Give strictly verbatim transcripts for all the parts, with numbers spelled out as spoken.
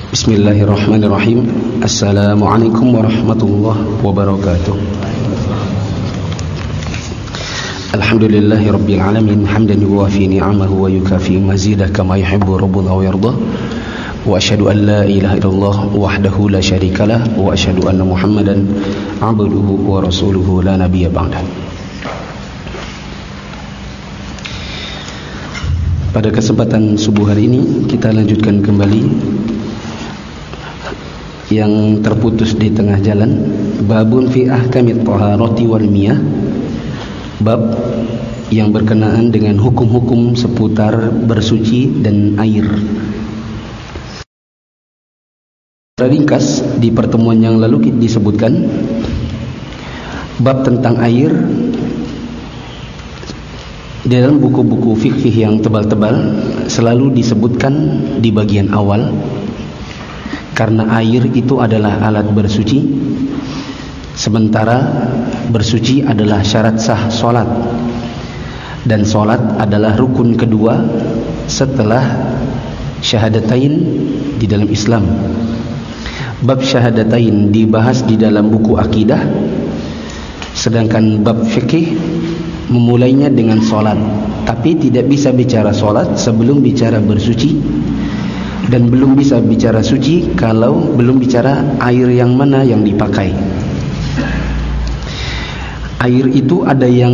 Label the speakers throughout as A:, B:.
A: Bismillahirrahmanirrahim. Assalamualaikum warahmatullahi wabarakatuh. Alhamdulillahi rabbil alamin, hamdan yuwafi ni'amahu wa yukafi mazidah kama yuhibbu rabbuna wa yardah. Wa asyhadu an la ilaha illallah wahdahu la syarikalah wa asyhadu anna Muhammadan abduhu wa rasuluhu la nabiyya ba'dah. Pada kesempatan subuh hari ini kita lanjutkan kembali yang terputus di tengah jalan, babun fi ahkamit taharati wal miyah, bab yang berkenaan dengan hukum-hukum seputar bersuci dan air. Ringkas di pertemuan yang lalu disebutkan bab tentang air di dalam buku-buku fikih yang tebal-tebal selalu disebutkan di bagian awal, karena air itu adalah alat bersuci, sementara bersuci adalah syarat sah solat, dan solat adalah rukun kedua setelah syahadatain di dalam Islam. Bab syahadatain dibahas di dalam buku akidah, sedangkan bab fikih memulainya dengan solat, tapi tidak bisa bicara solat sebelum bicara bersuci, dan belum bisa bicara suci kalau belum bicara air yang mana yang dipakai. Air itu ada yang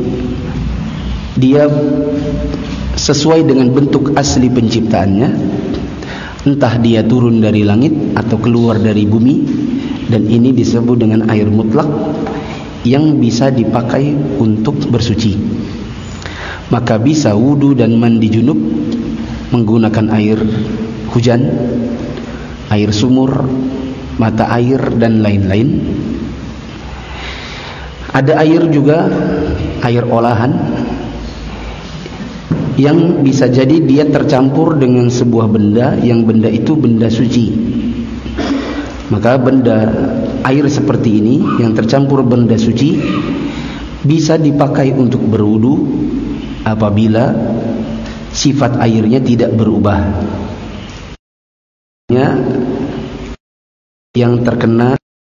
A: dia sesuai dengan bentuk asli penciptaannya, entah dia turun dari langit atau keluar dari bumi, dan ini disebut dengan air mutlak yang bisa dipakai untuk bersuci. Maka bisa wudu dan mandi junub menggunakan air hujan, air sumur, mata air, dan lain-lain. Ada air juga, air olahan, yang bisa jadi dia tercampur dengan sebuah benda, yang benda itu benda suci. Maka benda air seperti ini yang tercampur benda suci bisa dipakai untuk berwudu apabila sifat airnya tidak berubah. Yang terkena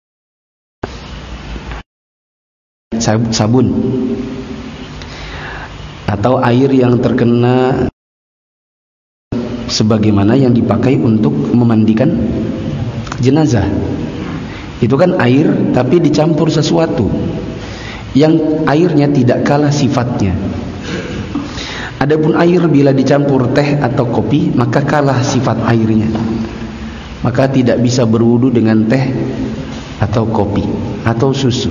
A: sabun atau air yang terkena sebagaimana yang dipakai untuk memandikan jenazah, itu kan air tapi dicampur sesuatu yang airnya tidak kalah sifatnya. Adapun air bila dicampur teh atau kopi maka kalah sifat airnya, maka tidak bisa berwudu dengan teh atau kopi atau susu.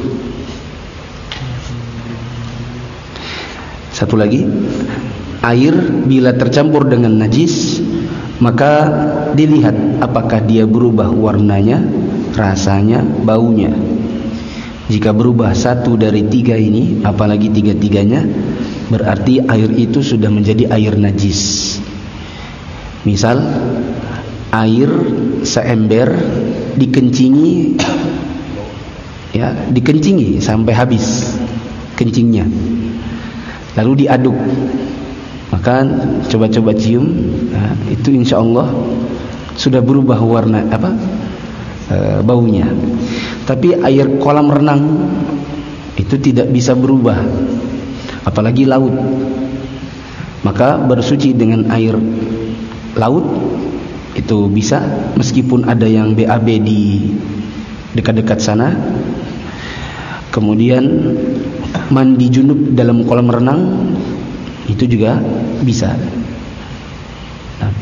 A: Satu lagi, air bila tercampur dengan najis maka dilihat apakah dia berubah warnanya, rasanya, baunya. Jika berubah satu dari tiga ini, apalagi tiga-tiganya, berarti air itu sudah menjadi air najis. Misal air seember dikencingi, ya, dikencingi sampai habis kencingnya, lalu diaduk, maka coba-coba cium, nah, itu insya Allah sudah berubah warna apa e, baunya. Tapi air kolam renang itu tidak bisa berubah, apalagi laut. Maka bersuci dengan air laut itu bisa, meskipun ada yang B A B di dekat-dekat sana. Kemudian mandi junub dalam kolam renang itu juga bisa. Nah,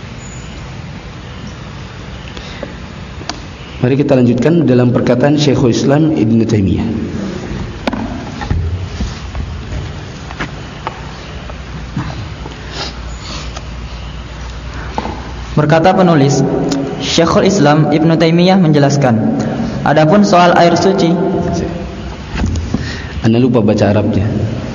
A: mari kita lanjutkan dalam perkataan Syekhul Islam Ibnu Taimiyah.
B: Berkata penulis, Syekhul Islam Ibnu Taimiyah menjelaskan, adapun soal air suci,
A: Anda lupa baca Arabnya.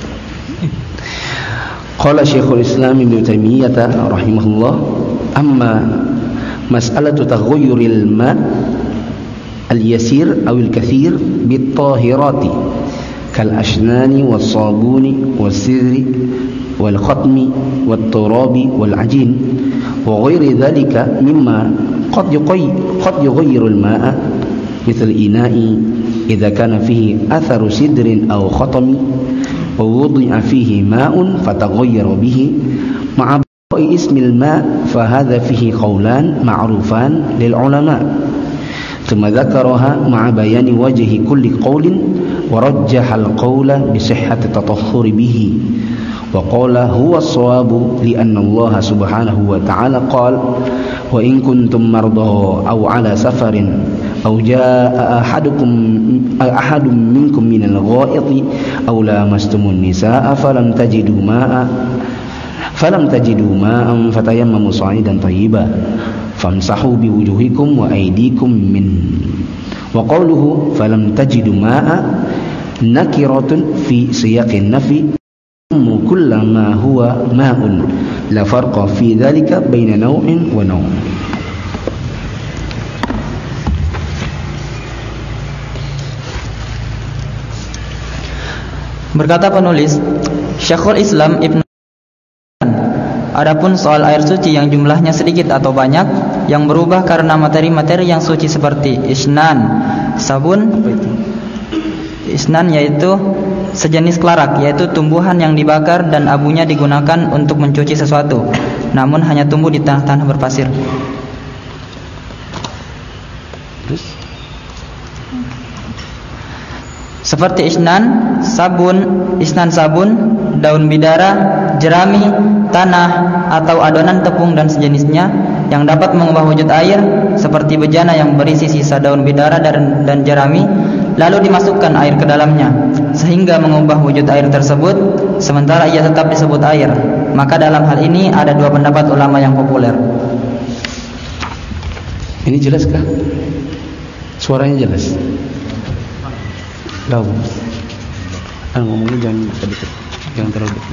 A: Qala Syekhul Islam Ibnu Taimiyah rahimahullah, amma mas'alatu taghayyuril ma' al-yasir aw al-kathir bit-tahirati kal ashnani was-sabuni was-sidri wal-khatmi wat-turabi wal-ajin wa ghairi dhalika mimma qad yuqay qad yughayyiru al-ma'a mithl ina'i idza kana fihi atharu sidrin aw khatami wa wudi'a fihi ma'un fataghayyara bihi ma'a ismil ma' fa hadha fihi qawlan ma'rufan lil ulama thumma dzakaraha ma'a bayani wajhi kulli qawlin wa rajjaha al-qawla bi sihhati tatahhuri bihi wa qala huwa as-sawabu li anna Allah subhanahu wa ta'ala qala wa in kuntum mardaa aw ala safarin aw jaa ahadukum ahadun minkum minal gha'iti aw lamastumun nisaa falam tajidu ma'a falam tajidu ma'an fatayammamu sa'idan thayyiban famsahu biwujuhikum wa aydikum min wa qawluhu falam tajidu ma'a nakiratun fi siyaqin nafi kullama huwa ma'un la farqa fi dhalika baina naw'in wa naw'.
B: Berkata penulis, Syekhul Islam Ibnu Adapun soal air suci yang jumlahnya sedikit atau banyak yang berubah karena materi-materi yang suci seperti isnan, sabun. Apa itu? Isnan yaitu sejenis klarak, yaitu tumbuhan yang dibakar dan abunya digunakan untuk mencuci sesuatu, namun hanya tumbuh di tanah-tanah berpasir.
A: Terus?
B: Seperti isnan, sabun, isnan sabun, daun bidara, jerami, tanah, atau adonan tepung dan sejenisnya yang dapat mengubah wujud air, seperti bejana yang berisi sisa daun bidara dan, dan jerami, lalu dimasukkan air ke dalamnya, sehingga mengubah wujud air tersebut, sementara ia tetap disebut air. Maka dalam hal ini ada dua pendapat ulama yang populer.
A: Ini jelaskah? Suaranya jelas? Tahu. Ah, ngomongnya jangan dekat, jangan terlalu dekat.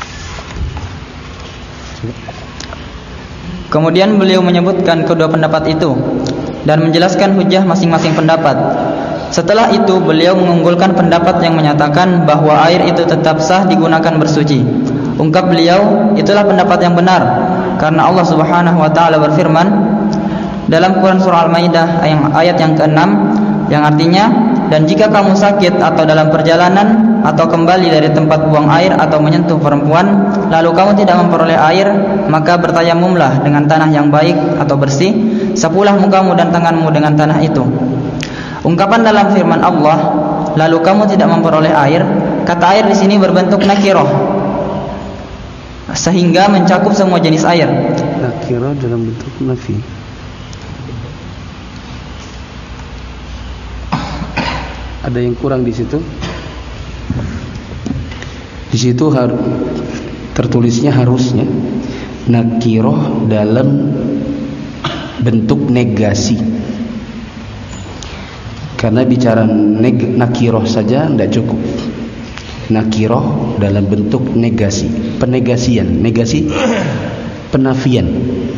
B: Kemudian beliau menyebutkan kedua pendapat itu dan menjelaskan hujah masing-masing pendapat. Setelah itu beliau mengunggulkan pendapat yang menyatakan bahwa air itu tetap sah digunakan bersuci. Ungkap beliau, itulah pendapat yang benar, karena Allah Subhanahu wa taala berfirman dalam Quran surah Al-Maidah ayat yang keenam yang artinya, dan jika kamu sakit atau dalam perjalanan atau kembali dari tempat buang air atau menyentuh perempuan, lalu kamu tidak memperoleh air, maka bertayamumlah dengan tanah yang baik atau bersih, sapulah mukamu dan tanganmu dengan tanah itu. Ungkapan dalam firman Allah, lalu kamu tidak memperoleh air, kata air di sini berbentuk nakirah, sehingga mencakup semua jenis air.
A: Nakirah dalam bentuk nafi. Ada yang kurang di situ. Di situ harus tertulisnya harusnya nakirah dalam bentuk negasi. Karena bicara neg- nakirah saja tidak cukup. Nakirah dalam bentuk negasi, penegasian, negasi, penafian.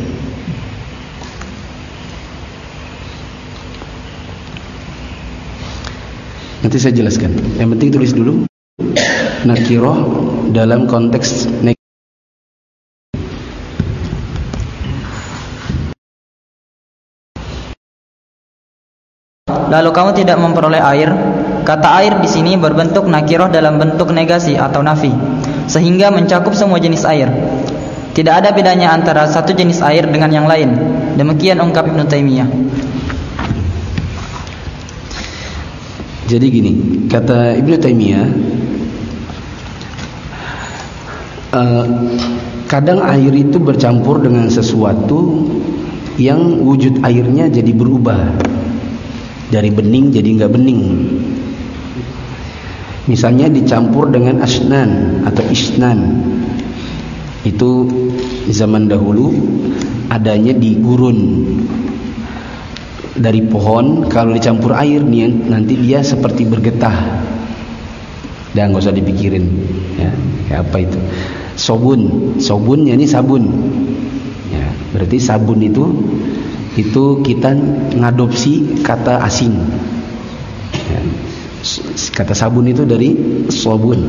A: Nanti saya jelaskan. Yang penting tulis dulu nakirah dalam konteks negasi.
B: Lalu kamu tidak memperoleh air, kata air di sini berbentuk nakirah dalam bentuk negasi atau nafi, sehingga mencakup semua jenis air. Tidak ada bedanya antara satu jenis air dengan yang lain. Demikian ungkap Ibnu Taimiyah.
A: Jadi gini, kata Ibnu Taimiyah, uh, kadang air itu bercampur dengan sesuatu yang wujud airnya jadi berubah. Dari bening jadi enggak bening. Misalnya dicampur dengan asnan atau isnan. Itu zaman dahulu adanya di gurun. Dari pohon kalau dicampur air nih nanti dia seperti bergetah. Dan enggak usah dipikirin ya, kayak apa itu? Sobun. Sobunnya ini sabun. Ya, berarti sabun itu itu kita ngadopsi kata asing ya. Kata sabun itu dari sobun.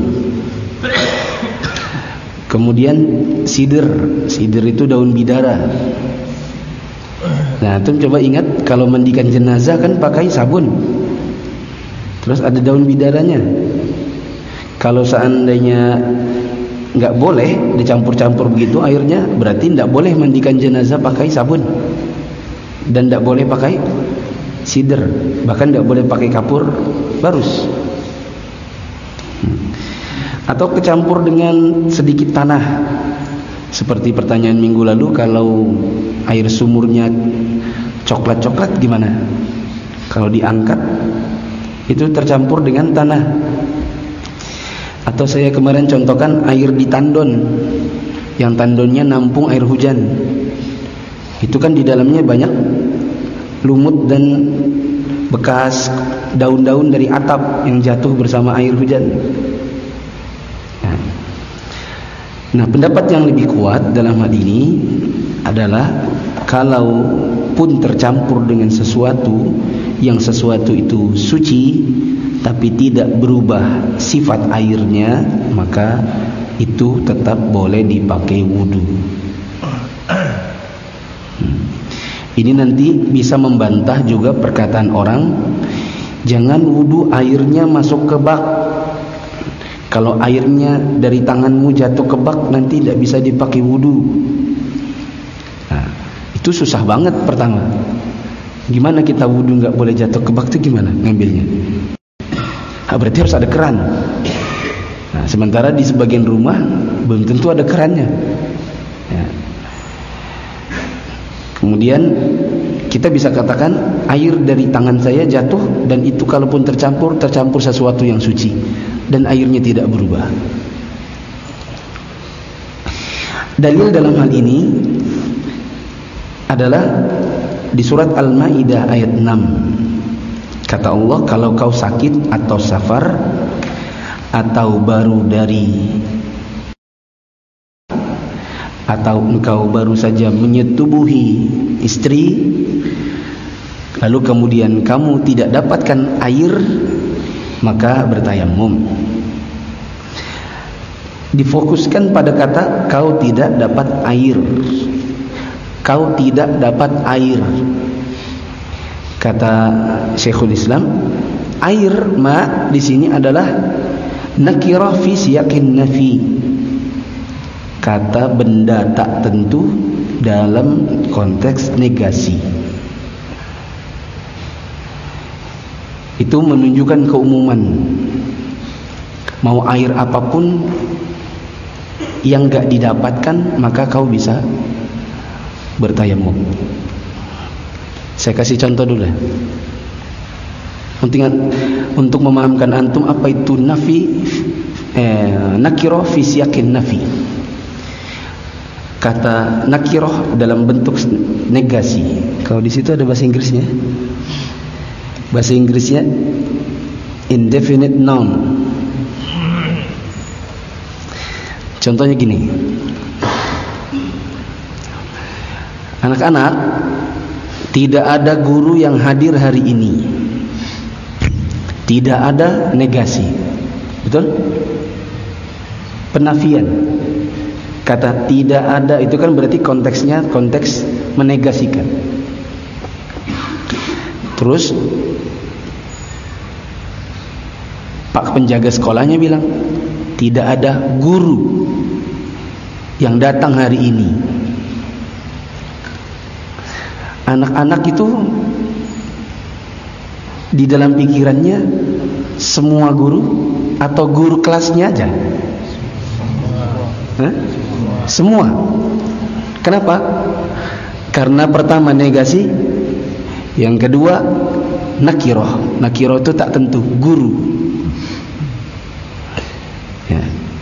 A: Kemudian sidir. Sidir itu daun bidara. Nah, antum coba ingat kalau mandikan jenazah kan pakai sabun. Terus ada daun bidaranya. Kalau seandainya enggak boleh dicampur-campur begitu airnya, berarti enggak boleh mandikan jenazah pakai sabun. Dan enggak boleh pakai sider, bahkan enggak boleh pakai kapur barus. Atau kecampur dengan sedikit tanah. Seperti pertanyaan minggu lalu, kalau air sumurnya coklat-coklat gimana? Kalau diangkat itu tercampur dengan tanah. Atau saya kemarin contohkan air di tandon, yang tandonnya nampung air hujan. Itu kan di dalamnya banyak lumut dan bekas daun-daun dari atap yang jatuh bersama air hujan. Nah, pendapat yang lebih kuat dalam hal ini adalah kalau pun tercampur dengan sesuatu yang sesuatu itu suci tapi tidak berubah sifat airnya, maka itu tetap boleh dipakai wudu. Hmm. Ini nanti bisa membantah juga perkataan orang, jangan wudu airnya masuk ke bak. Kalau airnya dari tanganmu jatuh ke bak, nanti tidak bisa dipakai wudu. Nah, itu susah banget pertama. Gimana kita wudu nggak boleh jatuh ke bak itu gimana ngambilnya? Nah, berarti harus ada keran. Nah, sementara di sebagian rumah belum tentu ada kerannya. Ya. Kemudian kita bisa katakan air dari tangan saya jatuh dan itu kalaupun tercampur tercampur sesuatu yang suci dan airnya tidak berubah. Dalil dalam hal ini adalah di surat Al-Maidah ayat enam. Kata Allah, kalau kau sakit atau safar atau baru dari atau engkau baru saja menyetubuhi istri, lalu kemudian kamu tidak dapatkan air, maka bertayamum. Difokuskan pada kata kau tidak dapat air. Kau tidak dapat air. Kata Syekhul Islam, air ma di sini adalah nakirah fi siyaqin nafi. Kata benda tak tentu dalam konteks negasi. Itu menunjukkan keumuman. Mau air apapun yang enggak didapatkan, maka kau bisa bertayamum. Saya kasih contoh dulu ya. Untuk, untuk memahamkan antum apa itu nafi, eh, nakirah fi siyaqin nafi. Kata nakirah dalam bentuk negasi. Kalau di situ ada bahasa Inggrisnya. Bahasa Inggrisnya indefinite noun. Contohnya gini. Anak-anak, tidak ada guru yang hadir hari ini. Tidak ada negasi. Betul? Penafian. Kata tidak ada itu kan berarti konteksnya konteks menegasikan. Terus Pak penjaga sekolahnya bilang tidak ada guru yang datang hari ini. Anak-anak itu di dalam pikirannya semua guru atau guru kelasnya aja? Hah? Semua. Kenapa? Karena pertama negasi, yang kedua nakiroh. Nakiroh itu tak tentu, guru. Ya.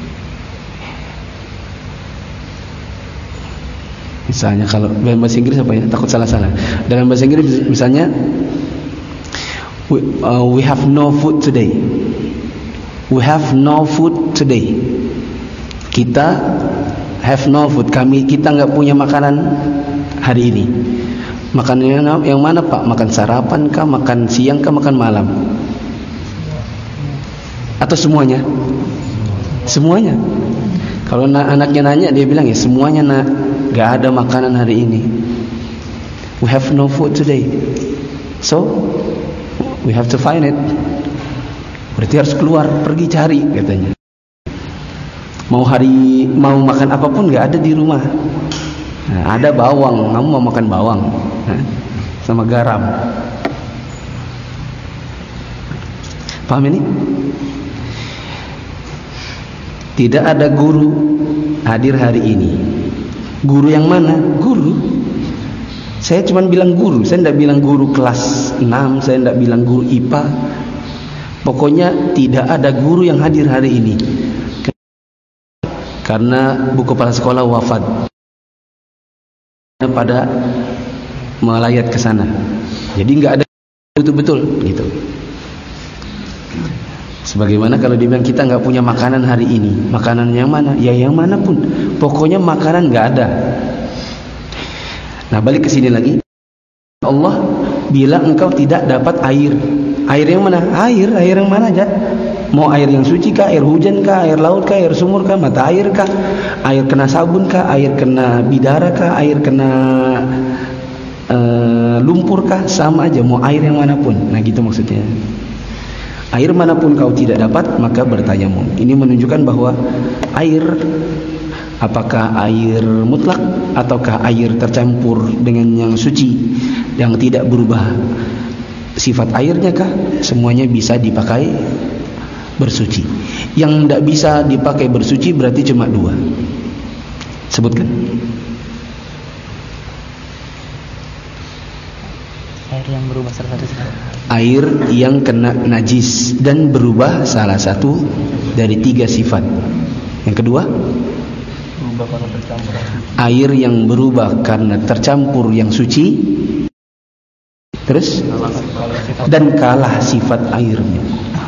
A: Misalnya kalau dalam bahasa Inggris apa ya? Takut salah-salah. Dalam bahasa Inggris misalnya we, uh, we have no food today. We have no food today. Kita have no food. Kami kita enggak punya makanan hari ini. Makanannya yang mana Pak? Makan sarapan kah? Makan siang kah? Makan malam? Atau semuanya? Semuanya. Kalau anaknya nanya dia bilang ya semuanya nak. Gak ada makanan hari ini. We have no food today, so we have to find it. Berarti harus keluar, pergi cari katanya. Mau hari mau makan apapun nggak ada di rumah. Nah, ada bawang, kamu mau makan bawang, nah, sama garam. Paham ini? Tidak ada guru hadir hari ini. Guru yang mana? Guru. Saya cuma bilang guru, saya tidak bilang guru kelas enam, saya tidak bilang guru I P A. Pokoknya tidak ada guru yang hadir hari ini. Karena buku kepala sekolah wafat pada melayat ke sana. Jadi nggak ada betul-betul gitu. Sebagaimana kalau dibilang kita nggak punya makanan hari ini, makanan yang mana? Ya yang manapun. Pokoknya makanan nggak ada. Nah, balik ke sini lagi. Allah bilang engkau tidak dapat air. Air yang mana? Air, air yang mana aja? Mau air yang suci kah, air hujan kah, air laut kah, air sumur kah, mata air kah, air kena sabun kah, air kena bidara kah, air kena uh, lumpur kah, sama aja. Mau air yang manapun. Nah, gitu maksudnya. Air manapun kau tidak dapat, maka bertayamum. Ini menunjukkan bahwa air, apakah air mutlak ataukah air tercampur dengan yang suci yang tidak berubah sifat airnya kah, semuanya bisa dipakai bersuci. Yang tidak bisa dipakai bersuci berarti cuma dua. Sebutkan.
B: Air yang berubah salah satu sifat.
A: Air yang kena najis dan berubah salah satu dari tiga sifat. Yang kedua, air yang berubah karena tercampur yang suci, terus dan kalah sifat airnya.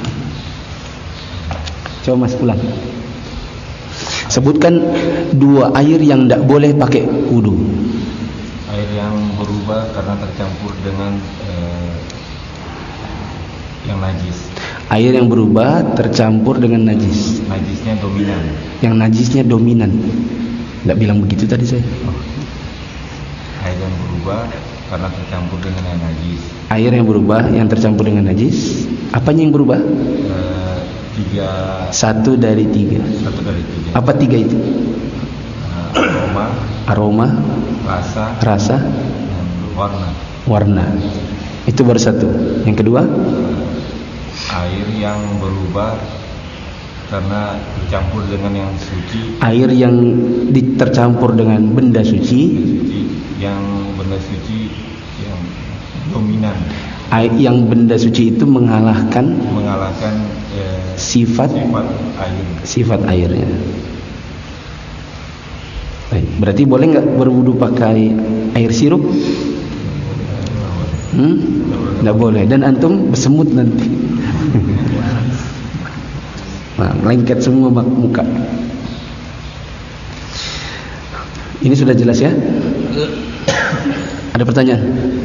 A: Coba Mas ulang. Sebutkan dua air yang tidak boleh pakai wudu.
C: Air yang berubah karena tercampur dengan eh, yang najis.
A: Air yang berubah tercampur dengan najis.
C: Najisnya dominan.
A: Yang najisnya dominan. Tidak bilang begitu tadi saya.
C: Oh. Air yang berubah karena tercampur dengan yang najis.
A: Air yang berubah yang tercampur dengan najis. Apanya yang berubah?
C: Eh, tiga.
A: Satu dari tiga.
C: Satu dari tiga.
A: Apa tiga itu?
C: Eh, aroma.
A: Aroma.
C: Rasa.
A: Rasa.
C: Dan warna.
A: Warna. Itu baru satu. Yang kedua?
C: Air yang berubah karena tercampur dengan yang suci.
A: Air yang di, tercampur dengan benda suci.
C: suci. Yang benda suci yang dominan.
A: Air yang benda suci itu mengalahkan
C: mengalahkan eh,
A: sifat
C: sifat air.
A: Sifat airnya. Baik, berarti boleh nggak berwudu pakai air sirup? Hmm? Nggak boleh. Dan antum bersemut nanti. Nah, lengket semua muka. Ini sudah jelas ya? Ada pertanyaan?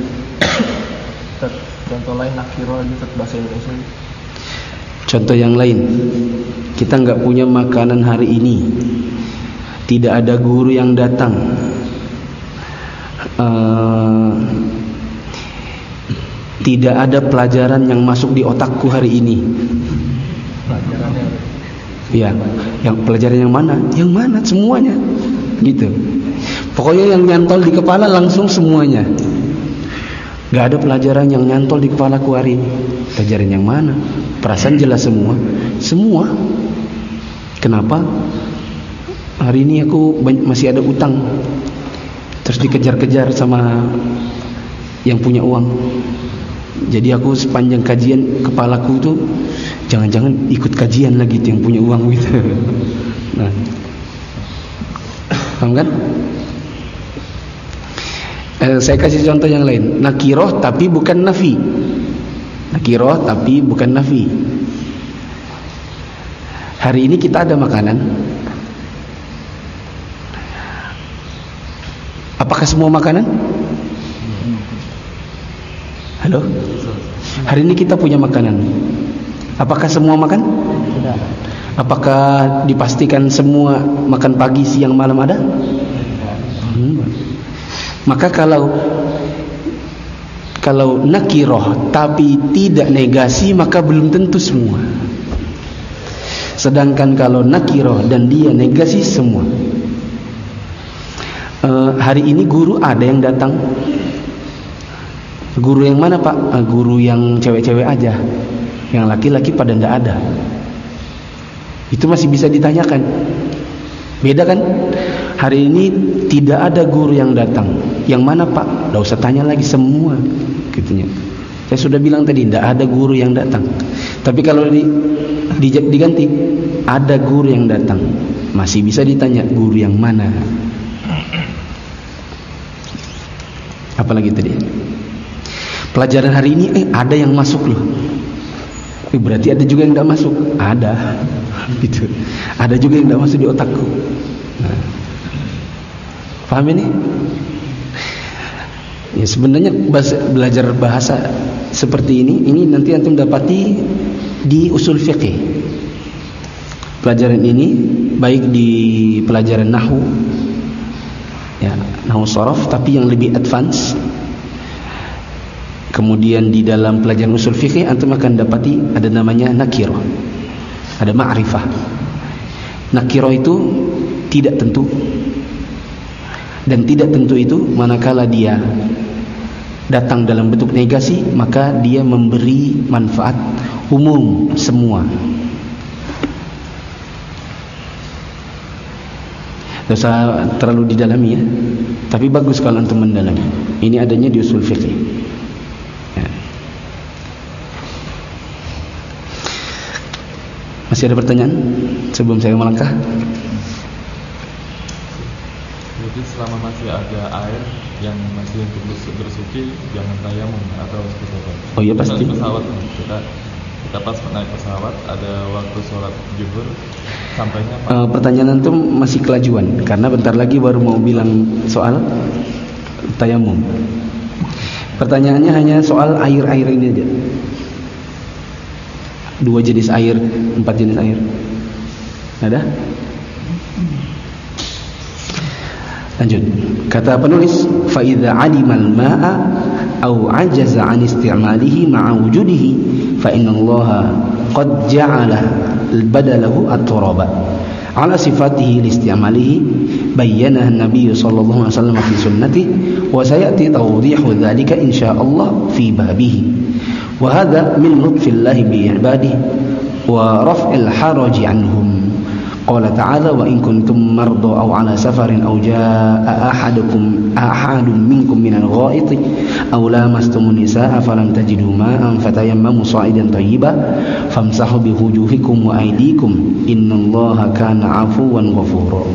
D: Contoh lain nakiro di bahasa Indonesia.
A: Contoh yang lain, kita nggak punya makanan hari ini, tidak ada guru yang datang, uh, tidak ada pelajaran yang masuk di otakku hari ini. Ya, yang pelajaran yang mana? Yang mana? Semuanya, gitu. Pokoknya yang nyantol di kepala langsung semuanya. Gak ada pelajaran yang nyantol di kepalaku hari ini. Pelajaran yang mana? Perasaan jelas semua. Semua. Kenapa? Hari ini aku masih ada utang. Terus dikejar-kejar sama yang punya uang. Jadi aku sepanjang kajian kepalaku tuh jangan-jangan ikut kajian lagi tuh yang punya uang gitu. Nah, paham kan? Eh, saya kasih contoh yang lain. Nakiroh tapi bukan nafi. Nakiroh tapi bukan nafi. Hari ini kita ada makanan. Apakah semua makanan? Halo? Hari ini kita punya makanan. Apakah semua makan?
B: Tidak.
A: Apakah dipastikan semua makan pagi, siang, malam ada? Hmm. Maka kalau Kalau nakiroh tapi tidak negasi, maka belum tentu semua. Sedangkan kalau nakiroh dan dia negasi, semua. e, Hari ini guru ada yang datang. Guru yang mana Pak? E, guru yang cewek-cewek aja. Yang laki-laki pada ndak ada. Itu masih bisa ditanyakan. Beda kan? Hari ini tidak ada guru yang datang. Yang mana Pak? Nggak usah tanya lagi, semua gitunya. Saya sudah bilang tadi, tidak ada guru yang datang. Tapi kalau di, di, diganti, ada guru yang datang, masih bisa ditanya guru yang mana. Apalagi tadi pelajaran hari ini, eh ada yang masuk loh. Eh, berarti ada juga yang tidak masuk. Ada, gitu. Ada juga yang tidak masuk di otakku. Nah, paham ini? Ya sebenarnya bahasa, belajar bahasa seperti ini, ini nanti antum dapati di usul fiqih. Pelajaran ini baik di pelajaran nahwu, ya nahwu shorof, tapi yang lebih advance. Kemudian di dalam pelajaran usul fiqih antum akan dapati ada namanya nakirah, ada ma'rifah. Nakirah itu tidak tentu, dan tidak tentu itu manakala dia datang dalam bentuk negasi, maka dia memberi manfaat umum semua. Tidak usah terlalu didalami ya, tapi bagus kalau antum mendalami. Ini adanya di usul fiqih ya. Masih ada pertanyaan sebelum saya melangkah?
E: Jadi selama masih ada air yang masih untuk bersuci, jangan tayamum atau seperti apa?
A: Oh iya pasti.
E: Di pesawat kita kita pas naik pesawat ada waktu sholat zuhur sampainya.
A: Uh, pertanyaan antum masih kelajuan karena bentar lagi baru mau bilang soal tayamum. Pertanyaannya hanya soal air-air ini aja. Dua jenis air, empat jenis air. Ada? Lanjut. Kata penulis, fa idza 'alimal ma'a aw 'ajaza 'an isti'malihi ma'a wujudihi fa innallaha qad ja'ala badalahu at-turaba 'ala sifatihi li isti'malihi bayyanaha an-nabiy sallallahu alaihi wasallam fi sunnatihi wa sayati tawdihu dzalika insyaallah fi babihi wa hadha min lutfillahi bi ibadihi wa raf'il haraji 'anhum. Qala ta'ala wa in kuntum marda aw ala safarin aw jaa'a ahadukum ahadun minkum minal ghaiti aw lamastumun nisaa falam tajidu ma'an fatayammamu sa'idan thayyiban famsahu biwujuhikum wa aydikum innallaha kana 'afuwan ghafura.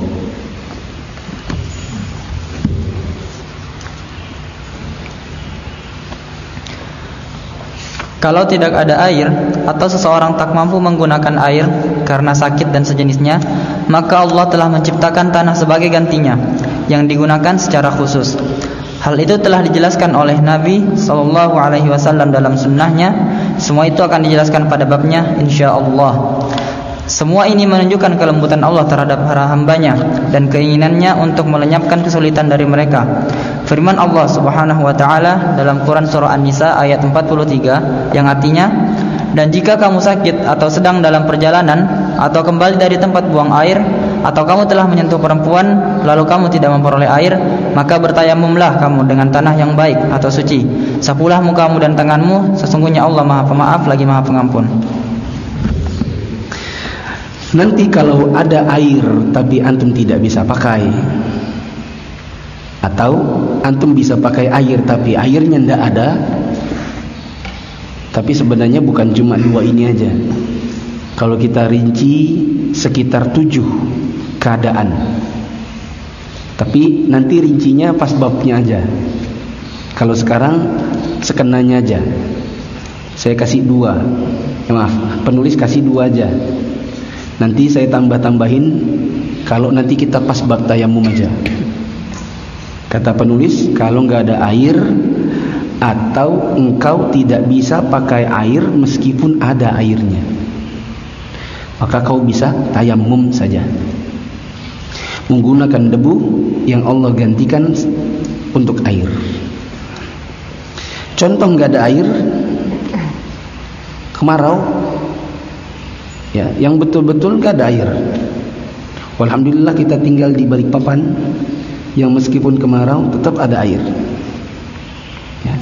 B: Kalau tidak ada air atau seseorang tak mampu menggunakan air karena sakit dan sejenisnya, maka Allah telah menciptakan tanah sebagai gantinya yang digunakan secara khusus. Hal itu telah dijelaskan oleh Nabi sallallahu alaihi wasallam dalam sunnahnya. Semua itu akan dijelaskan pada babnya insyaallah. Semua ini menunjukkan kelembutan Allah terhadap para hambanya dan keinginannya untuk melenyapkan kesulitan dari mereka. Firman Allah Subhanahu wa taala dalam Quran surah An-Nisa ayat empat puluh tiga yang artinya, dan jika kamu sakit atau sedang dalam perjalanan atau kembali dari tempat buang air atau kamu telah menyentuh perempuan lalu kamu tidak memperoleh air, maka bertayamumlah kamu dengan tanah yang baik atau suci. Sapulah mukamu dan tanganmu, sesungguhnya Allah Maha Pemaaf lagi Maha Pengampun.
A: Nanti kalau ada air tapi antum tidak bisa pakai, atau antum bisa pakai air tapi airnya tidak ada, tapi sebenarnya bukan cuma dua ini aja. Kalau kita rinci sekitar tujuh keadaan, tapi nanti rincinya pas babnya aja. Kalau sekarang sekenanya aja. Saya kasih dua, ya, maaf, penulis kasih dua aja. Nanti saya tambah-tambahin kalau nanti kita pas bab tayamum aja. Kata penulis, kalau nggak ada air atau engkau tidak bisa pakai air meskipun ada airnya, maka kau bisa tayamum saja, menggunakan debu yang Allah gantikan untuk air. Contoh nggak ada air, kemarau, ya, yang betul-betul nggak ada air. Alhamdulillah kita tinggal di Balikpapan, yang meskipun kemarau tetap ada air. Ya.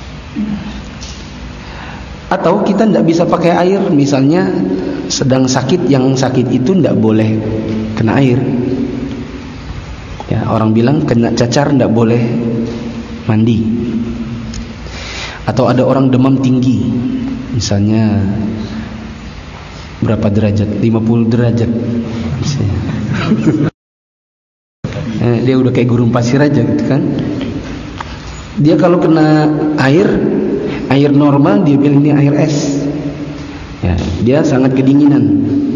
A: Atau kita tidak bisa pakai air, misalnya sedang sakit, yang sakit itu tidak boleh kena air. Ya, orang bilang kena cacar tidak boleh mandi. Atau ada orang demam tinggi, misalnya berapa derajat? lima puluh derajat misalnya. eh, Dia udah kayak gurun pasir aja gitu kan. Dia kalau kena air, air normal dia bilang ini air es, ya, dia sangat kedinginan.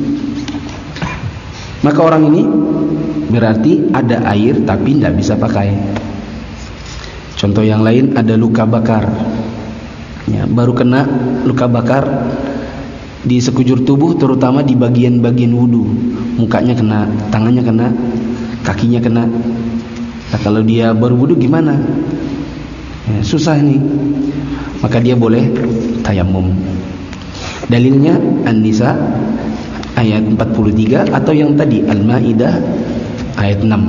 A: Maka orang ini berarti ada air tapi tidak bisa pakai. Contoh yang lain, ada luka bakar, ya, baru kena luka bakar di sekujur tubuh, terutama di bagian-bagian wudu. Mukanya kena, tangannya kena, kakinya kena. Nah, kalau dia baru wudu gimana? Ya, susah ini. Maka dia boleh tayamum. Dalilnya An-Nisa ayat empat puluh tiga, atau yang tadi Al-Maidah ayat enam.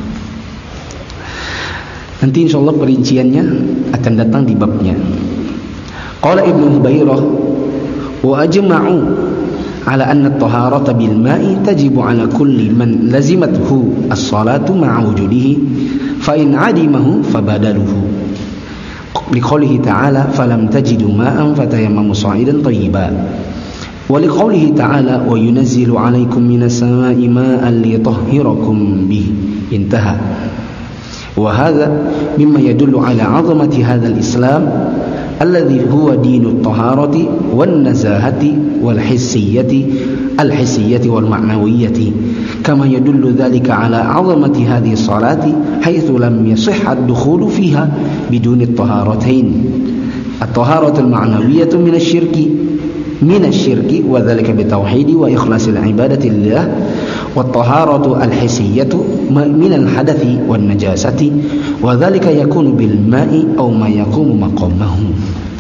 A: Nanti insyaallah perinciannya akan datang di babnya. Qala Ibnu Hubairah, wa ajma'u ala anna at-taharata bil ma'i tajibu ala kulli man lazimathu as-salatu ma'a wujudihi fa in 'adimahu fabadaluhu. Liqaulihi ta'ala falam tajidu ma'an fatayammamu sa'idan thayyiban. Wa liqaulihi ta'ala wa yunazzilu 'alaykum minas sama'i ma'an liyutahhirakum bihi. Intaha. Wa hadha mimma yadullu 'ala 'azamati hadzal Islam alladhi huwa dinut taharati wan nazahati wal hissiyyati al hissiyyati wal ma'nawiyyati, kama yadullu dhalika 'ala 'azamati hadhihi salati haitsu lam yasihha ad-dukhulu fiha biduni at-taharatain. At-taharatu al-ma'nawiyyatu min asy-syirki min asy-syirki wa dhalika bi tauhidi wa ikhlasil ibadati lillah, wa at-taharatu al-hissiyyatu min al-hadathi wan najasati wa dhalika yakunu bil ma'i aw ma yaqumu maqamahu.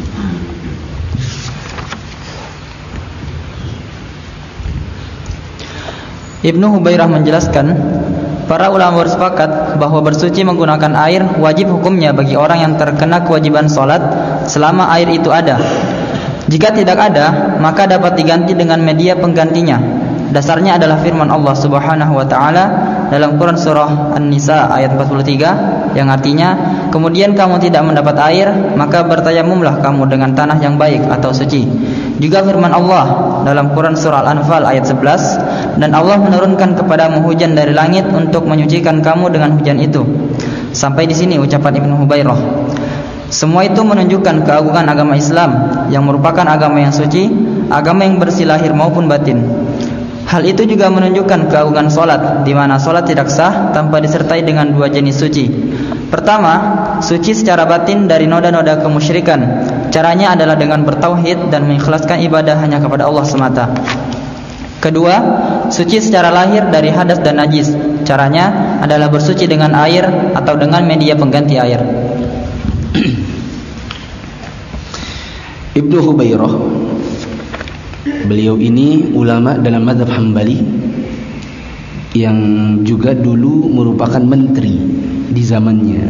B: Ibnu Hubairah menjelaskan, para ulama bersepakat bahwa bersuci menggunakan air wajib hukumnya bagi orang yang terkena kewajiban sholat selama air itu ada. Jika tidak ada, maka dapat diganti dengan media penggantinya. Dasarnya adalah firman Allah Subhanahu wa taala dalam Quran surah An-Nisa ayat empat puluh tiga yang artinya, kemudian kamu tidak mendapat air, maka bertayamumlah kamu dengan tanah yang baik atau suci. Juga firman Allah dalam Quran surah Al-Anfal ayat sebelas, dan Allah menurunkan kepadamu hujan dari langit untuk menyucikan kamu dengan hujan itu. Sampai di sini ucapan Ibnu Hubairah. Semua itu menunjukkan keagungan agama Islam yang merupakan agama yang suci, agama yang bersih lahir maupun batin. Hal itu juga menunjukkan keagungan solat, di mana solat tidak sah tanpa disertai dengan dua jenis suci. Pertama, suci secara batin dari noda-noda kemusyrikan. Caranya adalah dengan bertauhid dan mengikhlaskan ibadah hanya kepada Allah semata. Kedua, suci secara lahir dari hadas dan najis. Caranya adalah bersuci dengan air atau dengan media pengganti air.
A: Ibnu Hubairah, beliau ini ulama dalam mazhab Hambali yang juga dulu merupakan menteri di zamannya.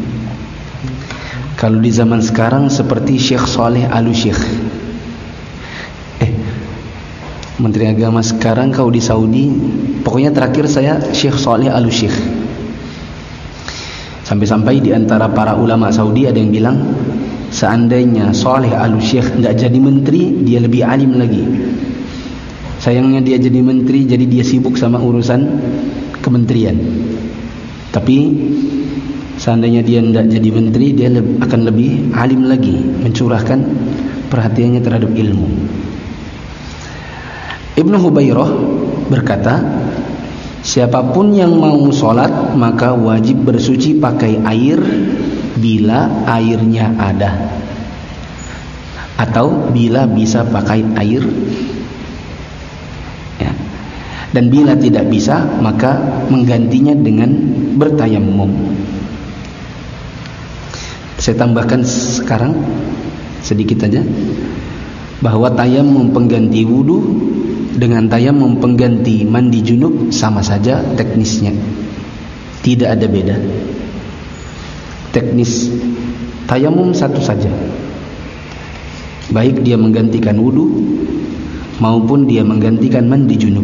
A: Kalau di zaman sekarang seperti Syekh Saleh Al-Syekh. Eh, Menteri Agama sekarang kalau di Saudi, pokoknya terakhir saya Syekh Saleh Al-Syekh. Sampai-sampai di antara para ulama Saudi ada yang bilang, seandainya Saleh Al-Syekh tidak jadi menteri, dia lebih alim lagi. Sayangnya dia jadi menteri, jadi dia sibuk sama urusan kementerian. Tapi seandainya dia tidak jadi menteri, dia akan lebih alim lagi, mencurahkan perhatiannya terhadap ilmu. Ibnu Hubairah berkata, siapapun yang mau sholat maka wajib bersuci pakai air bila airnya ada, atau bila bisa pakai air, ya. Dan bila tidak bisa maka menggantinya dengan bertayamum. Saya tambahkan sekarang sedikit aja, bahwa tayamum pengganti wudu dengan tayamum pengganti mandi junub sama saja teknisnya, tidak ada beda. Teknis tayamum satu saja, baik dia menggantikan wudu maupun dia menggantikan mandi junub.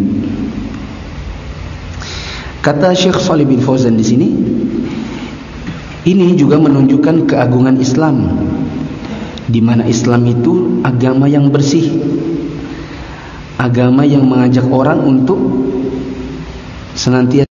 A: Kata Syekh Shalih bin Fauzan di sini, ini juga menunjukkan keagungan Islam, di mana Islam itu agama yang bersih, agama yang mengajak orang untuk senantiasa.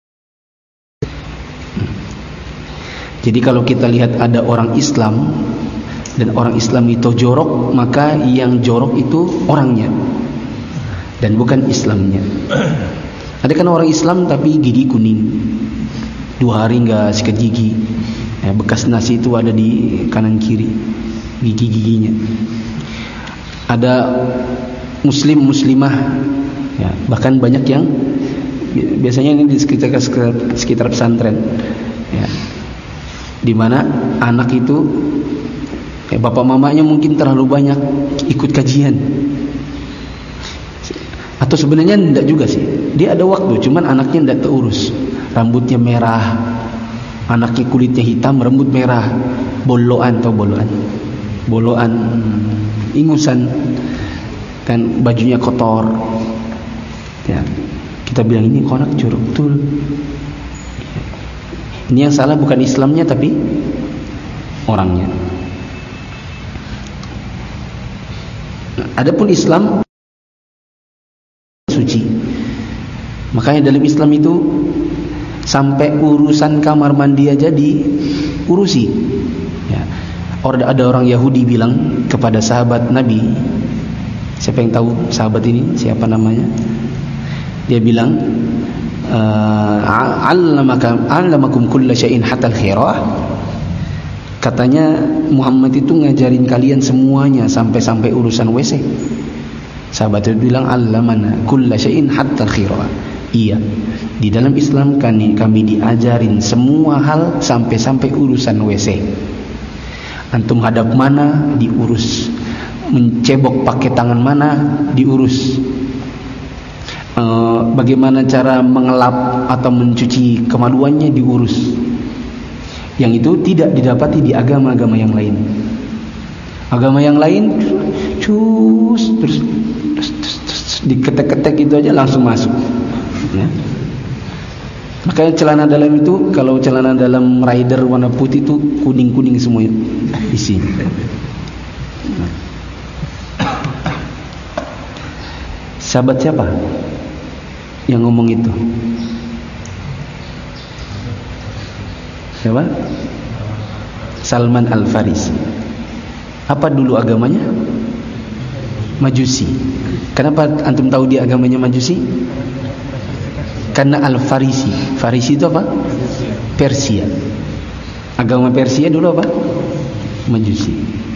A: Jadi kalau kita lihat ada orang Islam dan orang Islam itu jorok, maka yang jorok itu orangnya dan bukan Islamnya. Ada kan orang Islam tapi gigi kuning, dua hari nggak sikat gigi, ya, bekas nasi itu ada di kanan kiri gigi-giginya. Ada muslim muslimah, ya, bahkan banyak yang biasanya ini di sekitar sekitar pesantren, ya, di mana anak itu, ya, bapak mamanya mungkin terlalu banyak ikut kajian, atau sebenarnya tidak juga sih, dia ada waktu, cuman anaknya tidak terurus, rambutnya merah, anaknya kulitnya hitam, rambut merah, boloan atau boloan, boloan, ingusan, kan bajunya kotor, ya, kita bilang ini kok anak jorok betul. Ini yang salah bukan Islamnya tapi orangnya. Adapun Islam suci, makanya dalam Islam itu sampai urusan kamar mandi aja diurusi, ya. Ada orang Yahudi bilang kepada sahabat Nabi, siapa yang tahu sahabat ini siapa namanya? Dia bilang, "Allamaka allamakum kulla syai'in hatta al-khirah." Katanya Muhammad itu ngajarin kalian semuanya sampai-sampai urusan W C. Sahabat itu bilang, "Allamana kulla syai'in hatta al-khirah." Iya, di dalam Islam kami kami diajarin semua hal sampai-sampai urusan W C. Antum hadap mana diurus, mencebok pakai tangan mana diurus, e, bagaimana cara mengelap atau mencuci kemaluannya diurus. Yang itu tidak didapati di agama-agama yang lain. Agama yang lain cus terus, terus, terus, terus diketek-ketek gitu aja langsung masuk, ya. Makanya celana dalam itu, kalau celana dalam rider warna putih itu kuning-kuning semua isi. Nah. Sahabat siapa yang ngomong itu? Siapa? Salman Al-Farisi. Apa dulu agamanya? Majusi. Kenapa antum tahu dia agamanya Majusi? Karena Al-Farisi. Farisi itu apa? Persia. Agama Persia dulu apa? Majusi.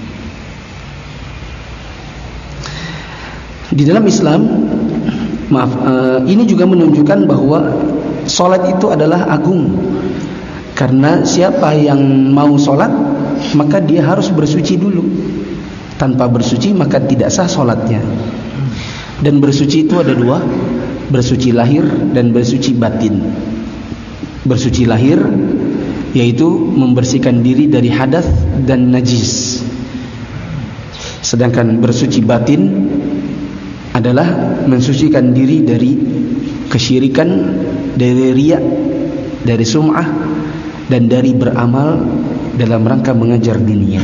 A: Di dalam Islam, maaf, uh, ini juga menunjukkan bahwa sholat itu adalah agung. Karena siapa yang mau sholat, maka dia harus bersuci dulu. Tanpa bersuci maka tidak sah sholatnya. Dan bersuci itu ada dua, bersuci lahir dan bersuci batin. Bersuci lahir yaitu membersihkan diri dari hadas dan najis. Sedangkan bersuci batin adalah mensucikan diri dari kesyirikan, dari riya, dari sum'ah, dan dari beramal dalam rangka mengajar dunia.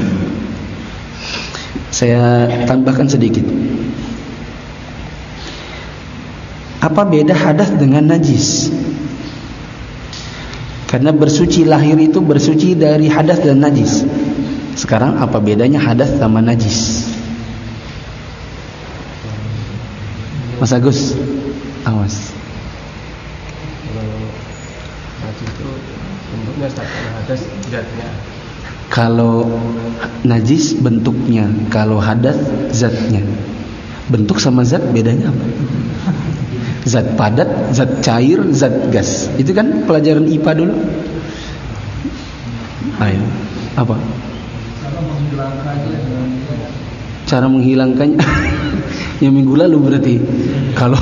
A: Saya tambahkan sedikit. Apa beda hadas dengan najis? Karena bersuci lahir itu bersuci dari hadas dan najis. Sekarang apa bedanya hadas sama najis? Mas Agus, awas.
D: Kalau najis itu bentuknya sama hadas zatnya.
A: Kalau najis bentuknya, kalau hadas zatnya. Bentuk sama zat bedanya apa? Zat padat, zat cair, zat gas. Itu kan pelajaran I P A dulu. Ayo, apa? Cara menghilangkannya yang minggu lalu berarti. Kalau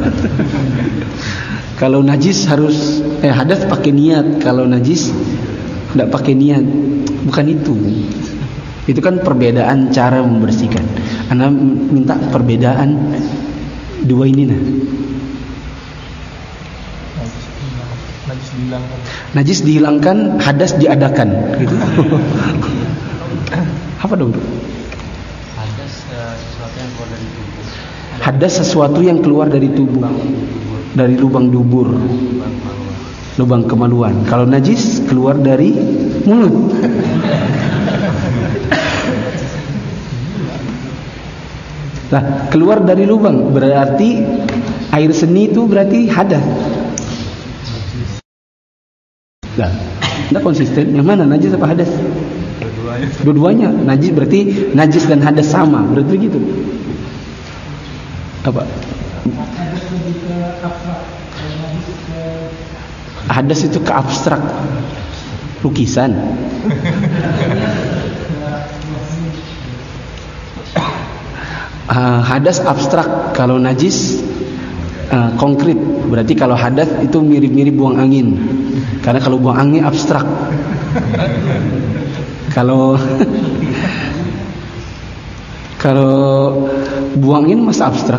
A: kalau najis harus eh hadas pakai niat, kalau najis tidak pakai niat. Bukan itu. Itu kan perbedaan cara membersihkan. Anda minta perbedaan dua ini nah.
D: Najis dihilangkan.
A: Najis dihilangkan, hadas diadakan, gitu. Apa dong?
D: Hadas uh, sesuatu yang keluar dari tubuh.
A: Hadas sesuatu yang keluar dari tubuh, dari lubang dubur, lubang kemaluan. Kalau najis keluar dari mulut. Nah, keluar dari lubang berarti air seni itu berarti hadas. Nah, tidak konsisten. Yang mana najis apa hadas?
C: Dua-duanya.
A: Dua-duanya. Najis berarti najis dan hadas sama. Berarti begitu. Apa? Hadas itu ke abstrak. Lukisan. Uh, hadas abstrak. Kalau najis uh, konkret. Berarti kalau hadas itu mirip-mirip buang angin. Karena kalau buang angin abstrak. Kalau kalau buang angin masa abstrak.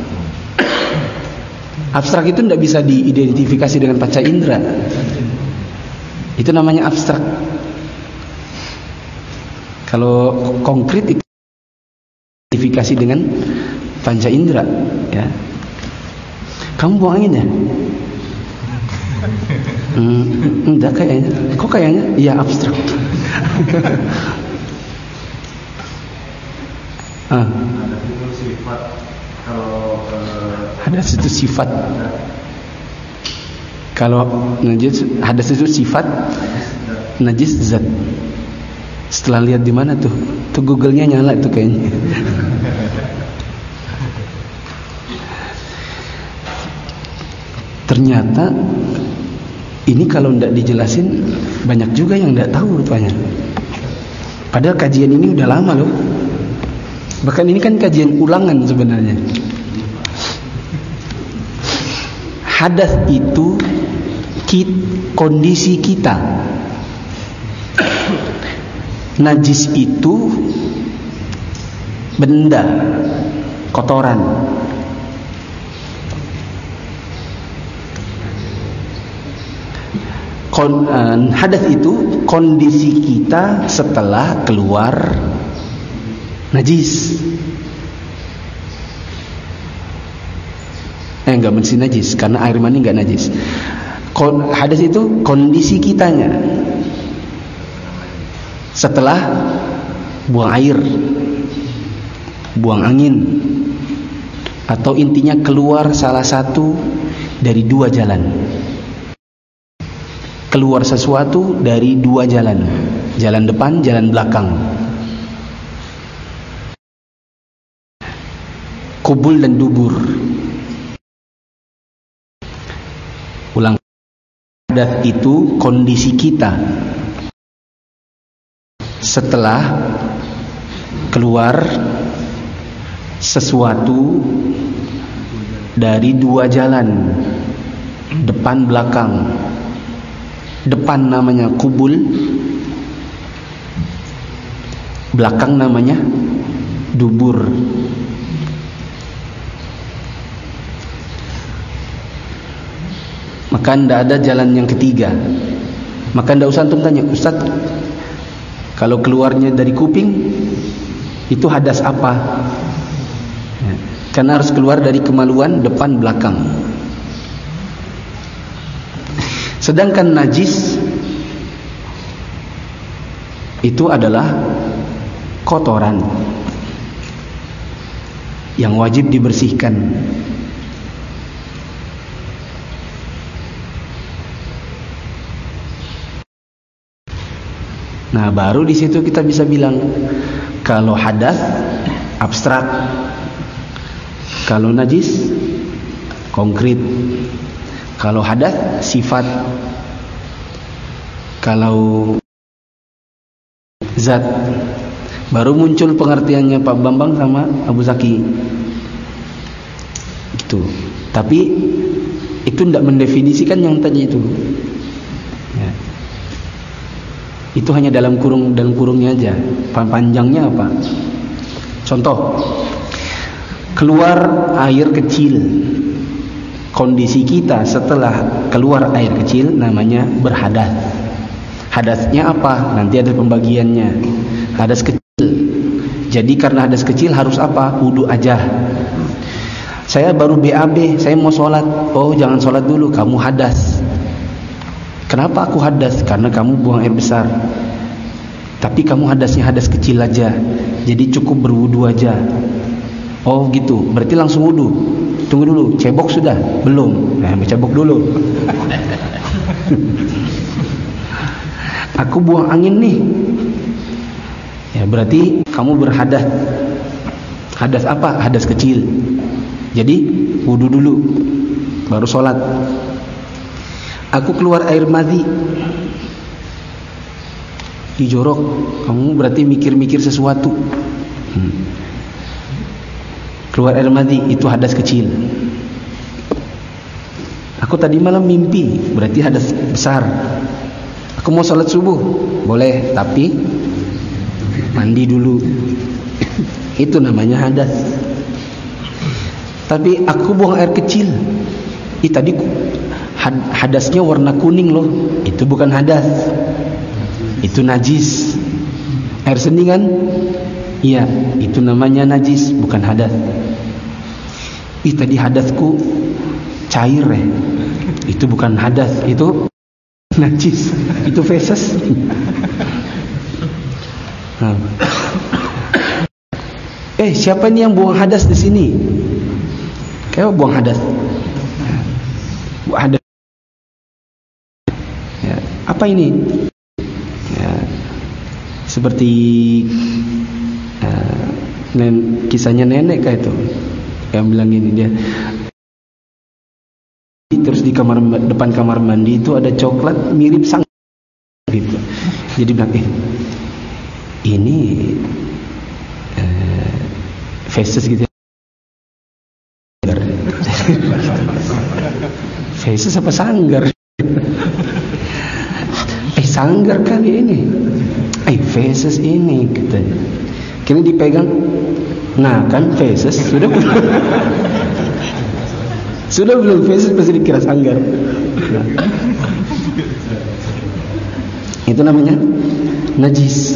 A: Abstrak itu tidak bisa diidentifikasi dengan panca indera. Itu namanya abstrak. Kalau konkret itu identifikasi dengan panca indera, ya. Kamu buang angin ya? Hmm, enggak kayaknya. Kok kayaknya? Iya abstrak. ah. Hadas itu sifat. Kalau najis, hadas itu sifat, najis zat. Setelah lihat di mana tuh? Tuh Google-nya nyala tuh kayaknya. Ternyata ini kalau tidak dijelasin banyak juga yang tidak tahu rupanya. Padahal kajian ini udah lama loh. Bahkan ini kan kajian ulangan sebenarnya. Hadas itu kit, kondisi kita. Najis itu benda, kotoran. Kon, uh, hadas itu kondisi kita setelah keluar najis. Eh enggak mesti najis karena air mani enggak najis. Kon, hadas itu kondisi kitanya setelah buang air, buang angin, atau intinya keluar salah satu dari dua jalan. Keluar sesuatu dari dua jalan, jalan depan, jalan belakang. Kubul dan dubur. Ulang, hadas itu kondisi kita setelah keluar sesuatu dari dua jalan, depan belakang. Depan namanya kubul, belakang namanya dubur. Maka tidak ada jalan yang ketiga. Maka tidak usah antum tanya, Ustaz, kalau keluarnya dari kuping itu hadas apa? Ya, karena harus keluar dari kemaluan depan belakang. Sedangkan najis itu adalah kotoran yang wajib dibersihkan. Nah, baru di situ kita bisa bilang kalau hadas abstrak, kalau najis konkret. Kalau hadas sifat, kalau zat Baru muncul pengertiannya Pak Bambang sama Abu Zaki. Itu. Tapi itu tidak mendefinisikan yang tadi itu. Ya. Itu hanya dalam kurung dalam kurungnya aja. Panjangnya apa? Contoh, keluar air kecil. Kondisi kita setelah keluar air kecil namanya berhadas. Hadasnya apa? Nanti ada pembagiannya. Hadas kecil. Jadi karena hadas kecil harus apa? Wudu aja. Saya baru B A B, saya mau sholat. Oh, jangan sholat dulu, kamu hadas. Kenapa aku hadas? Karena kamu buang air besar. Tapi kamu hadasnya hadas kecil aja. Jadi cukup berwudu aja. Oh gitu, berarti langsung wudu. Tunggu dulu, cebok sudah? Belum. Nah, cebok dulu. Aku buang angin nih. Ya, berarti kamu berhadas. Hadas apa? Hadas kecil. Jadi wudu dulu, baru sholat. Aku keluar air madhi, dijorok. Kamu berarti mikir-mikir sesuatu. Hmm. Keluar air madhi, itu hadas kecil. Aku tadi malam mimpi, berarti hadas besar. Aku mau sholat subuh, boleh, tapi mandi dulu. Itu namanya hadas. Tapi aku buang air kecil. Ih, tadi hadasnya warna kuning loh. Itu bukan hadas. Itu najis. Air seni kan? Iya, itu namanya najis, bukan hadas. Ih, tadi hadasku cair ya. Itu bukan hadas, itu najis. Itu feses. Nah. Eh, siapa nih yang buang hadas di sini? Kayak buang hadas. Buang hadas. Ya, apa ini? Ya, seperti uh, nen, kisahnya nenek kayak itu. Yang bilang ini dia. Terus di kamar depan kamar mandi itu ada coklat mirip sang gitu. Jadi bilang, eh, ini uh, feses gitu. Feses apa sanggar? Eh, sanggar kali ini. Eh, feses ini katanya. Kini dipegang. Nah, kan feses sudah belum? Sudah belum feses pasti dikira sanggar. Nah. Itu namanya najis.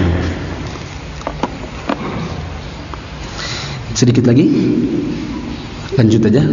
A: Sedikit lagi. Lanjut aja.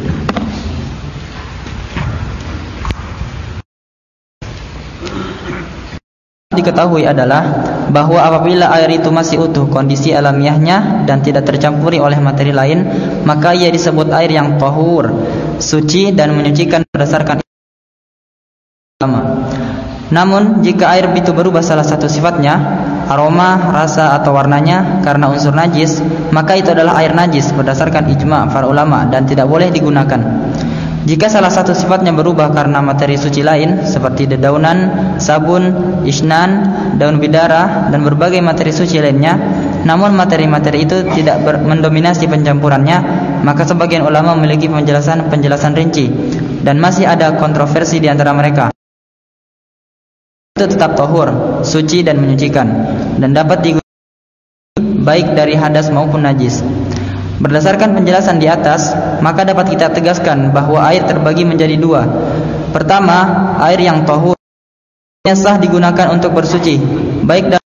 B: Diketahui adalah bahwa apabila air itu masih utuh kondisi alamiahnya dan tidak tercampuri oleh materi lain, maka ia disebut air yang tahur, suci dan menyucikan berdasarkan ulama. Namun jika air itu berubah salah satu sifatnya, aroma, rasa atau warnanya karena unsur najis, maka itu adalah air najis berdasarkan ijma' para ulama dan tidak boleh digunakan. Jika salah satu sifatnya berubah karena materi suci lain seperti dedaunan, sabun, isnan, daun bidara dan berbagai materi suci lainnya, namun materi-materi itu tidak mendominasi pencampurannya, maka sebagian ulama memiliki penjelasan-penjelasan rinci dan masih ada kontroversi di antara mereka. Itu tetap tahur, suci dan menyucikan dan dapat digunakan baik dari hadas maupun najis. Berdasarkan penjelasan di atas, maka dapat kita tegaskan bahwa air terbagi menjadi dua. Pertama, air yang tahur yang sah digunakan untuk bersuci, baik dalam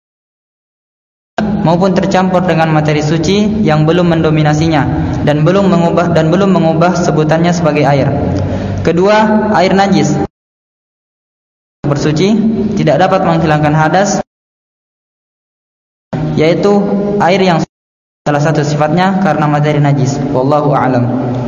B: maupun tercampur dengan materi suci yang belum mendominasinya dan belum mengubah dan belum mengubah sebutannya sebagai air. Kedua, air najis bersuci tidak dapat menghilangkan hadas, yaitu air yang salah satu sifatnya karena materi najis. Wallahu a'lam.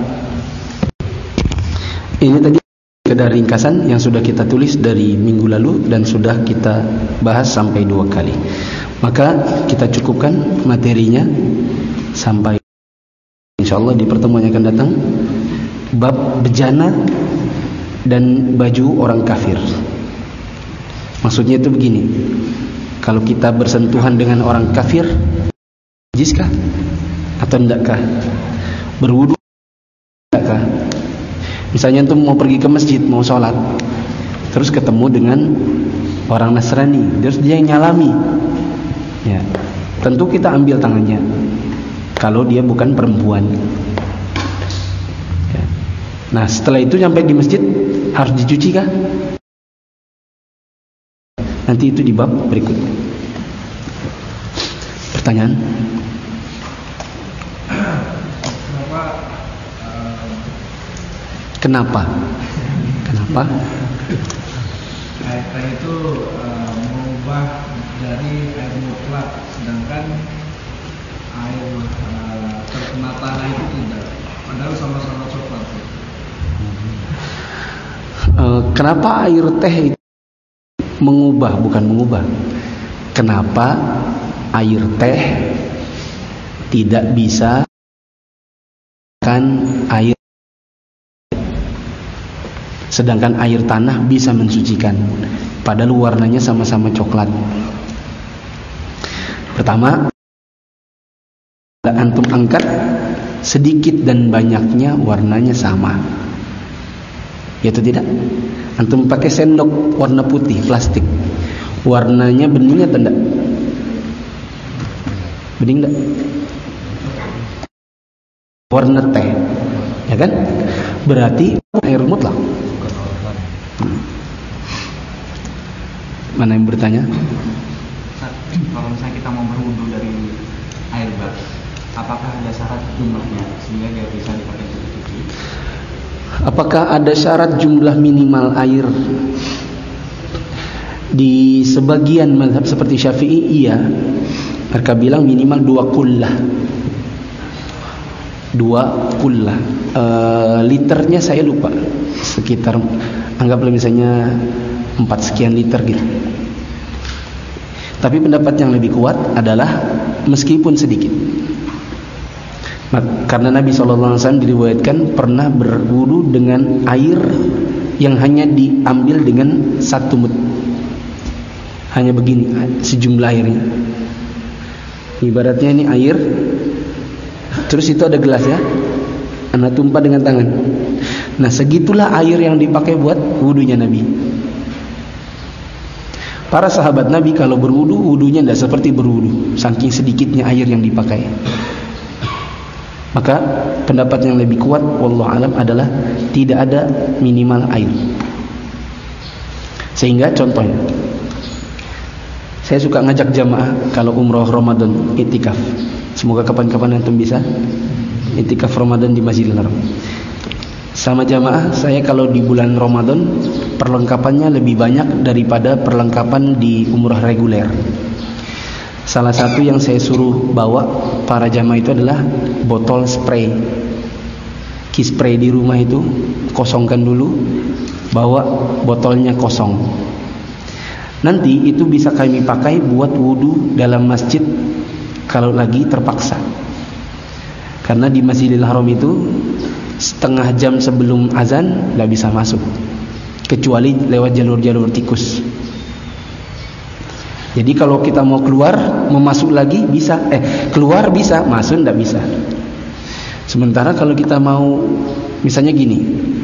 A: Ini tadi sekedar ringkasan yang sudah kita tulis dari minggu lalu dan sudah kita bahas sampai dua kali. Maka kita cukupkan materinya sampai insyaallah di pertemuan yang akan datang, bab bejana dan baju orang kafir. Maksudnya itu begini. Kalau kita bersentuhan dengan orang kafir, najiskah atau endakkah? Berwudu endakkah? Misalnya antum mau pergi ke masjid, mau sholat, terus ketemu dengan orang Nasrani, terus dia yang nyalami, ya, tentu kita ambil tangannya. Kalau dia bukan perempuan, ya. Nah setelah itu sampai di masjid harus dicuci kah? Nanti itu di bab berikutnya. Pertanyaan? Kenapa? Kenapa?
F: Air teh itu uh, mengubah dari air mutlak, sedangkan air uh, terkena tanah itu tidak. Padahal sama-sama coklat.
A: Uh, kenapa air teh itu mengubah, bukan mengubah? Kenapa air teh tidak bisa kan air, sedangkan air tanah bisa mensucikan, padahal warnanya sama-sama coklat? Pertama, antum angkat sedikit dan banyaknya warnanya sama, yaitu tidak. Antum pakai sendok warna putih plastik, warnanya bening atau enggak? Bening enggak? Warna teh, ya kan? Berarti air mutlak. Hmm. Mana yang bertanya?
G: Kalau misalnya kita mau berwudu dari air bah, apakah ada syarat jumlahnya sehingga dia bisa dipakai untuk cuci?
A: Apakah ada syarat jumlah minimal air? Di sebagian mazhab seperti Syafi'i, iya. Mereka bilang minimal dua kullah. Dua kullah. E, liternya saya lupa. Sekitar, anggaplah misalnya empat sekian liter gitu. Tapi pendapat yang lebih kuat adalah meskipun sedikit. Karena Nabi shallallahu alaihi wasallam diriwayatkan pernah berwudu dengan air yang hanya diambil dengan satu mud, hanya begini sejumlah airnya. Ibaratnya ini air, terus itu ada gelas ya, anda tumpah dengan tangan. Nah segitulah air yang dipakai buat wudunya Nabi. Para sahabat Nabi kalau berwudu, wudunya tidak seperti berwudu, saking sedikitnya air yang dipakai. Maka pendapat yang lebih kuat wallahu alam adalah tidak ada minimal air. Sehingga contohnya, saya suka ngajak jamaah kalau umroh Ramadan itikaf. Semoga kapan-kapan antum bisa itikaf Ramadan di Masjidil Haram. Sama jamaah saya kalau di bulan Ramadan perlengkapannya lebih banyak daripada perlengkapan di umrah reguler. Salah satu yang saya suruh bawa para jamaah itu adalah botol spray. Key spray di rumah itu kosongkan dulu, bawa botolnya kosong. Nanti itu bisa kami pakai buat wudu dalam masjid kalau lagi terpaksa. Karena di Masjidil Haram itu setengah jam sebelum azan nggak bisa masuk, kecuali lewat jalur-jalur tikus. Jadi kalau kita mau keluar, mau masuk lagi bisa, eh keluar bisa, masuk nggak bisa. Sementara kalau kita mau, misalnya gini,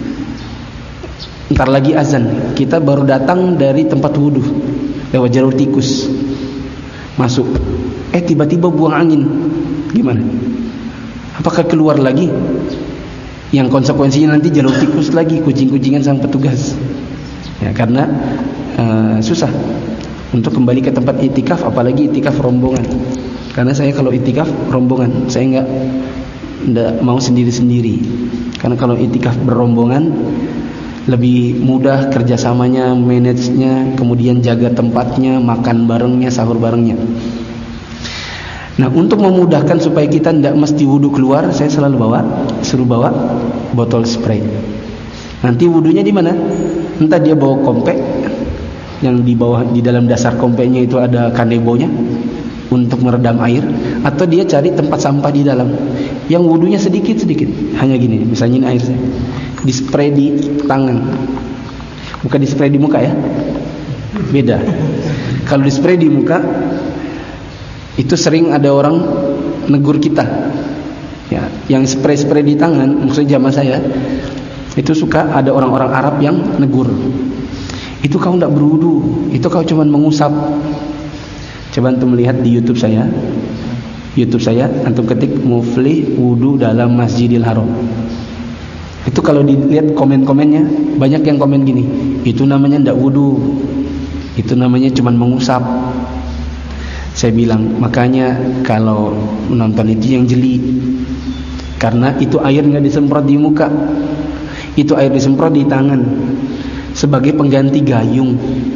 A: ntar lagi azan, kita baru datang dari tempat wudhu, lewat jalur tikus, masuk, eh tiba-tiba buang angin, gimana? Apakah keluar lagi? Yang konsekuensinya nanti jalur tikus lagi, kucing-kucingan sama petugas. Ya karena uh, susah untuk kembali ke tempat itikaf, apalagi itikaf rombongan. Karena saya kalau itikaf rombongan, saya enggak enggak mau sendiri-sendiri. Karena kalau itikaf berombongan lebih mudah kerjasamanya, manage-nya, kemudian jaga tempatnya, makan barengnya, sahur barengnya. Nah untuk memudahkan supaya kita tidak mesti wudu keluar, saya selalu bawa, suruh bawa botol spray. Nanti wudunya di mana? Entah dia bawa kompek, yang di bawah, di dalam dasar kompeknya itu ada kanebonya untuk meredam air, atau dia cari tempat sampah di dalam yang wudunya sedikit-sedikit, hanya gini, misalnya ini air saya di spray di tangan, bukan di spray di muka ya, beda. Kalau di spray di muka, itu sering ada orang negur kita. Ya, yang spray-spray di tangan, maksudnya zaman saya, itu suka ada orang-orang Arab yang negur. Itu kau tidak berwudu, itu kau cuma mengusap. Coba antum melihat di YouTube saya, YouTube saya, antum ketik muflih wudu dalam Masjidil Haram. Itu kalau dilihat komen-komennya, banyak yang komen gini, itu namanya tidak wudu, itu namanya cuma mengusap. Saya bilang, makanya kalau menonton itu yang jeli, karena itu air nggak disemprot di muka, itu air disemprot di tangan sebagai pengganti gayung.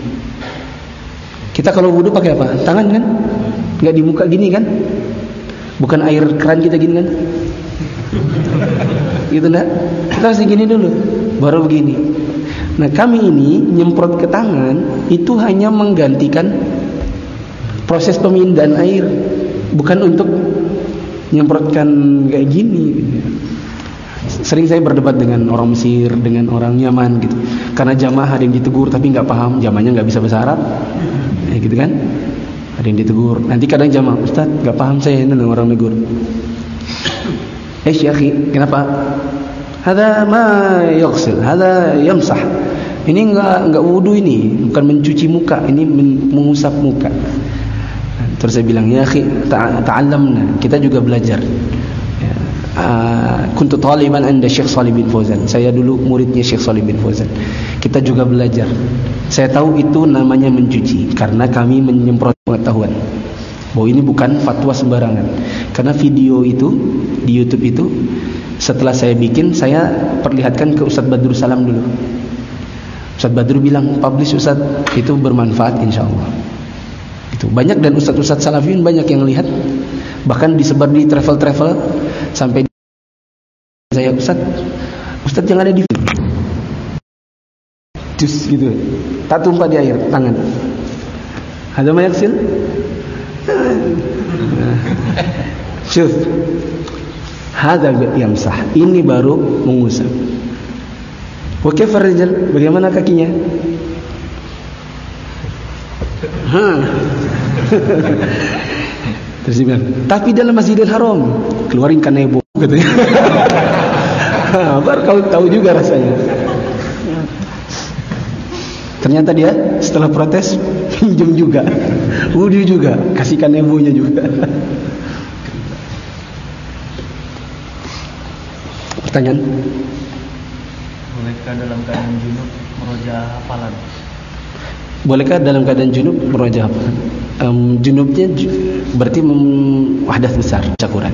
A: Kita kalau wudu pakai apa? Tangan kan? Nggak di muka gini kan? Bukan air keran kita gini kan? Gitu enggak? Kita harus gini dulu, baru begini. Nah, kami ini nyemprot ke tangan itu hanya menggantikan proses pemindahan air, bukan untuk nyemprotkan kayak gini. Sering saya berdebat dengan orang Mesir, dengan orang Yaman gitu. Karena jamaah ada yang ditegur tapi nggak paham, jamaahnya nggak bisa bahasa Arab, ya gitu kan? Ada yang ditegur. Nanti kadang jamaah, Ustaz nggak paham saya ini dengan orang negur. Eh syekhi, kenapa? Hada ma yaghsil, hada yamsah. Ini enggak enggak wudu ini, bukan mencuci muka, ini mengusap muka. Terus saya bilang, ya akhi, ta'allamna, kita juga belajar. Ya, uh, kuntu taliban anda Syekh Shalih bin Fauzan. Saya dulu muridnya Syekh Shalih bin Fauzan. Kita juga belajar. Saya tahu itu namanya mencuci, karena kami menyemprot pengetahuan. Bahwa ini bukan fatwa sembarangan. Karena video itu di YouTube itu setelah saya bikin, saya perlihatkan ke Ustaz Badrul Salam dulu. Ustaz Badrul bilang, publish Ustaz, itu bermanfaat insyaallah. Itu banyak, dan ustaz-ustaz salafiyun banyak yang lihat, bahkan disebar di travel-travel sampai saya, Ustaz, Ustaz yang ada di jus gitu, tak tumpah di air tangan. Ada banyak sil. Syuf, hada yamsah, ini baru mengusap. Wa kaifa rijal, bagaimana kakinya? Ha. Terus dia bilang, tapi dalam Masjidil Haram, keluarin kanebo katanya. Ha, baru kau tahu juga rasanya. Ternyata dia setelah protes pinjam juga, wudu juga, kasih kanebonya juga. Pertanyaan?
D: Bolehkah dalam keadaan junub meroja hafalan?
A: Bolehkah dalam keadaan junub meroja hafalan? Um, junubnya ju- berarti mem- hadas besar, baca Quran.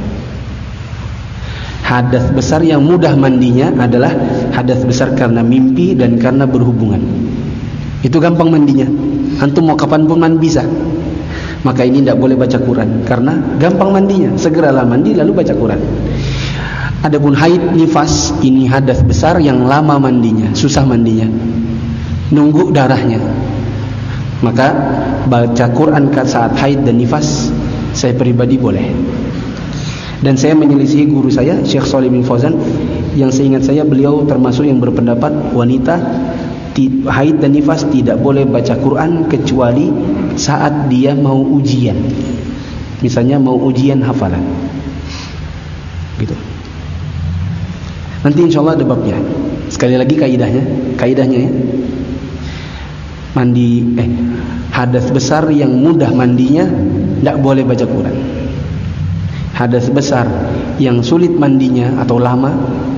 A: Hadas besar yang mudah mandinya adalah hadas besar karena mimpi dan karena berhubungan. Itu gampang mandinya. Antum mau kapan pun mandi bisa. Maka ini tidak boleh baca Quran karena gampang mandinya. Segeralah mandi lalu baca Quran. Adapun haid, nifas, ini hadas besar yang lama mandinya, susah mandinya, nunggu darahnya. Maka baca Quran saat haid dan nifas, saya pribadi boleh. Dan saya menyelisihi guru saya Syekh Shalih bin Fauzan, yang seingat saya beliau termasuk yang berpendapat wanita haid dan nifas tidak boleh baca Quran kecuali saat dia mau ujian. Misalnya mau ujian hafalan, gitu. Nanti insya Allah ada babnya. Sekali lagi kaidahnya, kaidahnya ya. Mandi eh hadas besar yang mudah mandinya tidak boleh baca Quran. Hadas besar yang sulit mandinya atau lama,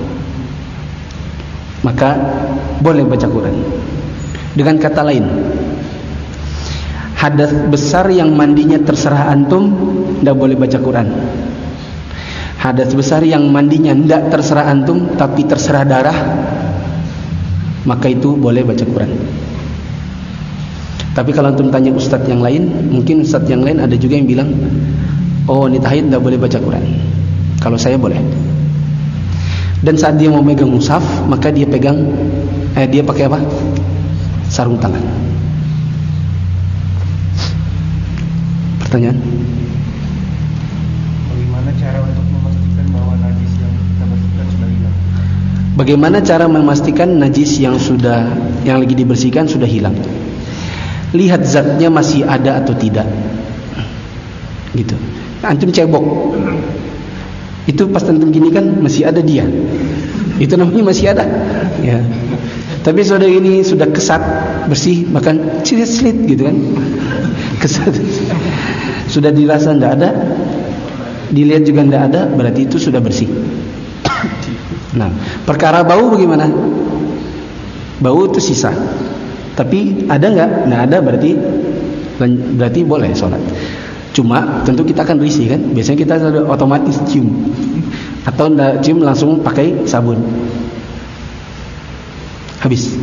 A: maka boleh baca Quran. Dengan kata lain, hadas besar yang mandinya terserah antum, tidak boleh baca Quran. Hadas besar yang mandinya tidak terserah antum tapi terserah darah, maka itu boleh baca Quran. Tapi kalau antum tanya ustadz yang lain, mungkin ustadz yang lain ada juga yang bilang, oh wanita haid tidak boleh baca Quran. Kalau saya boleh. Dan saat dia mau megang mushaf, maka dia pegang, eh dia pakai apa? Sarung tangan. Pertanyaan?
D: Bagaimana cara untuk memastikan bahwa najis yang kita bersihkan sudah hilang?
A: Bagaimana cara memastikan najis yang sudah yang lagi dibersihkan sudah hilang? lihat zatnya masih ada atau tidak. Gitu. Antum cebok. Itu pas antum gini kan masih ada dia. Itu namanya masih ada. Ya. Tapi sudah ini sudah kesat, bersih, bahkan slit-slit gitu kan. Kesat. Sudah dirasa enggak ada, dilihat juga enggak ada, berarti itu sudah bersih. Nah, perkara bau bagaimana? Bau itu sisa. Tapi ada enggak? Nah, ada berarti berarti boleh sholat. Cuma tentu kita akan risih kan. Biasanya kita sudah otomatis cium. Atau enggak cium langsung pakai sabun. Habis.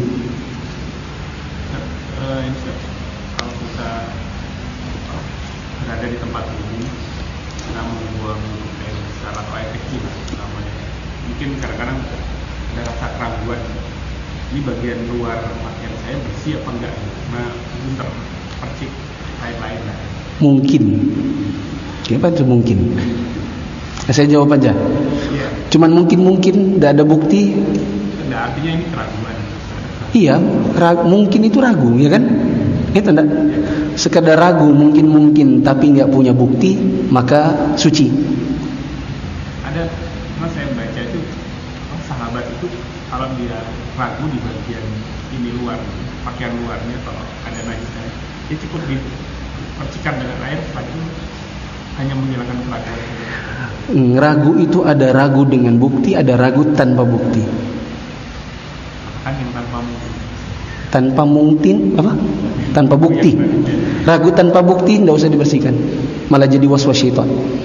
H: Uh, kalau kita berada di tempat ini, kita membuang air besar atau air kecil, namanya, mungkin kadang-kadang ada rasa keraguan. Ini bagian luar pakaian saya bersih apa enggak? Nah, mungkin terpercik lain-lain lah. Mungkin.
A: Kenapa itu mungkin? Saya jawab aja.
H: Ya.
A: Cuman mungkin-mungkin, tidak ada bukti.
H: Nah, artinya ini keraguan.
A: Iya, ragu, mungkin itu ragu, ya kan? Itu enggak? Sekedar ragu, mungkin-mungkin, tapi nggak punya bukti, maka suci.
H: Ada, karena saya baca itu, oh, sahabat itu kalau dia ragu di bagian ini luar, pakaian luarnya, kalau ada najisnya, dia cukup dipercikan dengan air, setelah itu hanya menghilangkan keraguan.
A: Ragu itu ada ragu dengan bukti, ada ragu tanpa bukti.
H: Kan yang tanpa mungkin.
A: Tanpa mungkin apa? Tanpa bukti. Ragu tanpa bukti tidak usah dibersihkan, malah jadi waswas syaitan.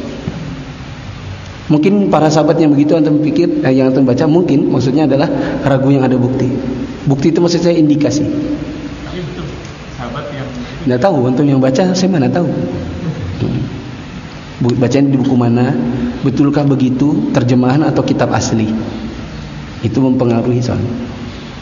A: Mungkin para sahabat yang begitu antum pikir, eh, yang antum baca mungkin maksudnya adalah ragu yang ada bukti. Bukti itu maksud saya indikasi.
H: Tapi betul sahabat yang
A: tidak tahu antum yang baca, saya mana tahu. Bacaan di buku mana? Betulkah begitu terjemahan atau kitab asli? Itu mempengaruhi soalnya.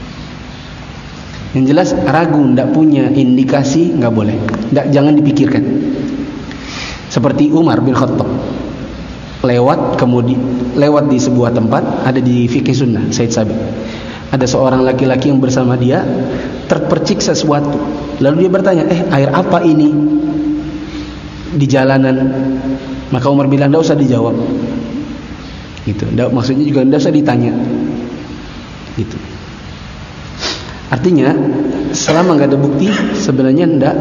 A: Yang jelas ragu, tidak punya indikasi, nggak boleh. Nggak, jangan dipikirkan. Seperti Umar bin Khattab lewat kemudian lewat di sebuah tempat, ada di fikih sunnah Said Sabiq. Ada seorang laki-laki yang bersama dia terpercik sesuatu. Lalu dia bertanya, eh air apa ini di jalanan? Maka Umar bilang, tidak usah dijawab. Gitu. Nggak, maksudnya juga tidak usah ditanya. Gitu. Artinya selama nggak ada bukti sebenarnya ndak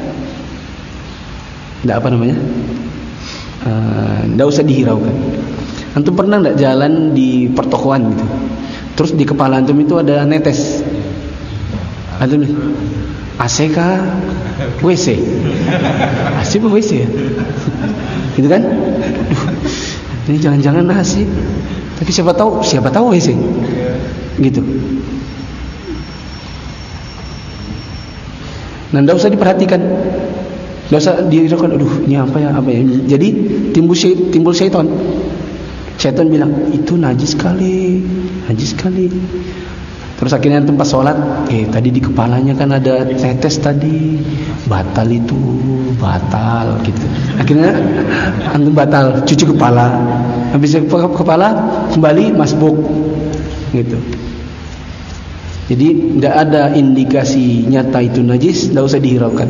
A: ndak apa namanya uh, ndak usah dihiraukan. Antum pernah ndak jalan di pertokoan gitu, terus di kepala antum itu ada netes, antum A C kah W C? A C apa W C ya? Gitu kan? Duh, ini jangan-jangan A C, tapi siapa tahu siapa tahu W C gitu. Nah, tidak usah diperhatikan, tidak usah dihiraukan. Aduh, ini apa ya, apa ya? Jadi timbul syaitan, timbul syaitan. Syaitan bilang itu najis sekali, najis sekali. Terus akhirnya antum pas sholat, eh tadi di kepalanya kan ada tetes tadi, batal itu, batal gitu. Akhirnya antum batal, cuci kepala, habis kepala kembali masbuk, gitu. Jadi tidak ada indikasi nyata itu najis, tidak usah dihiraukan.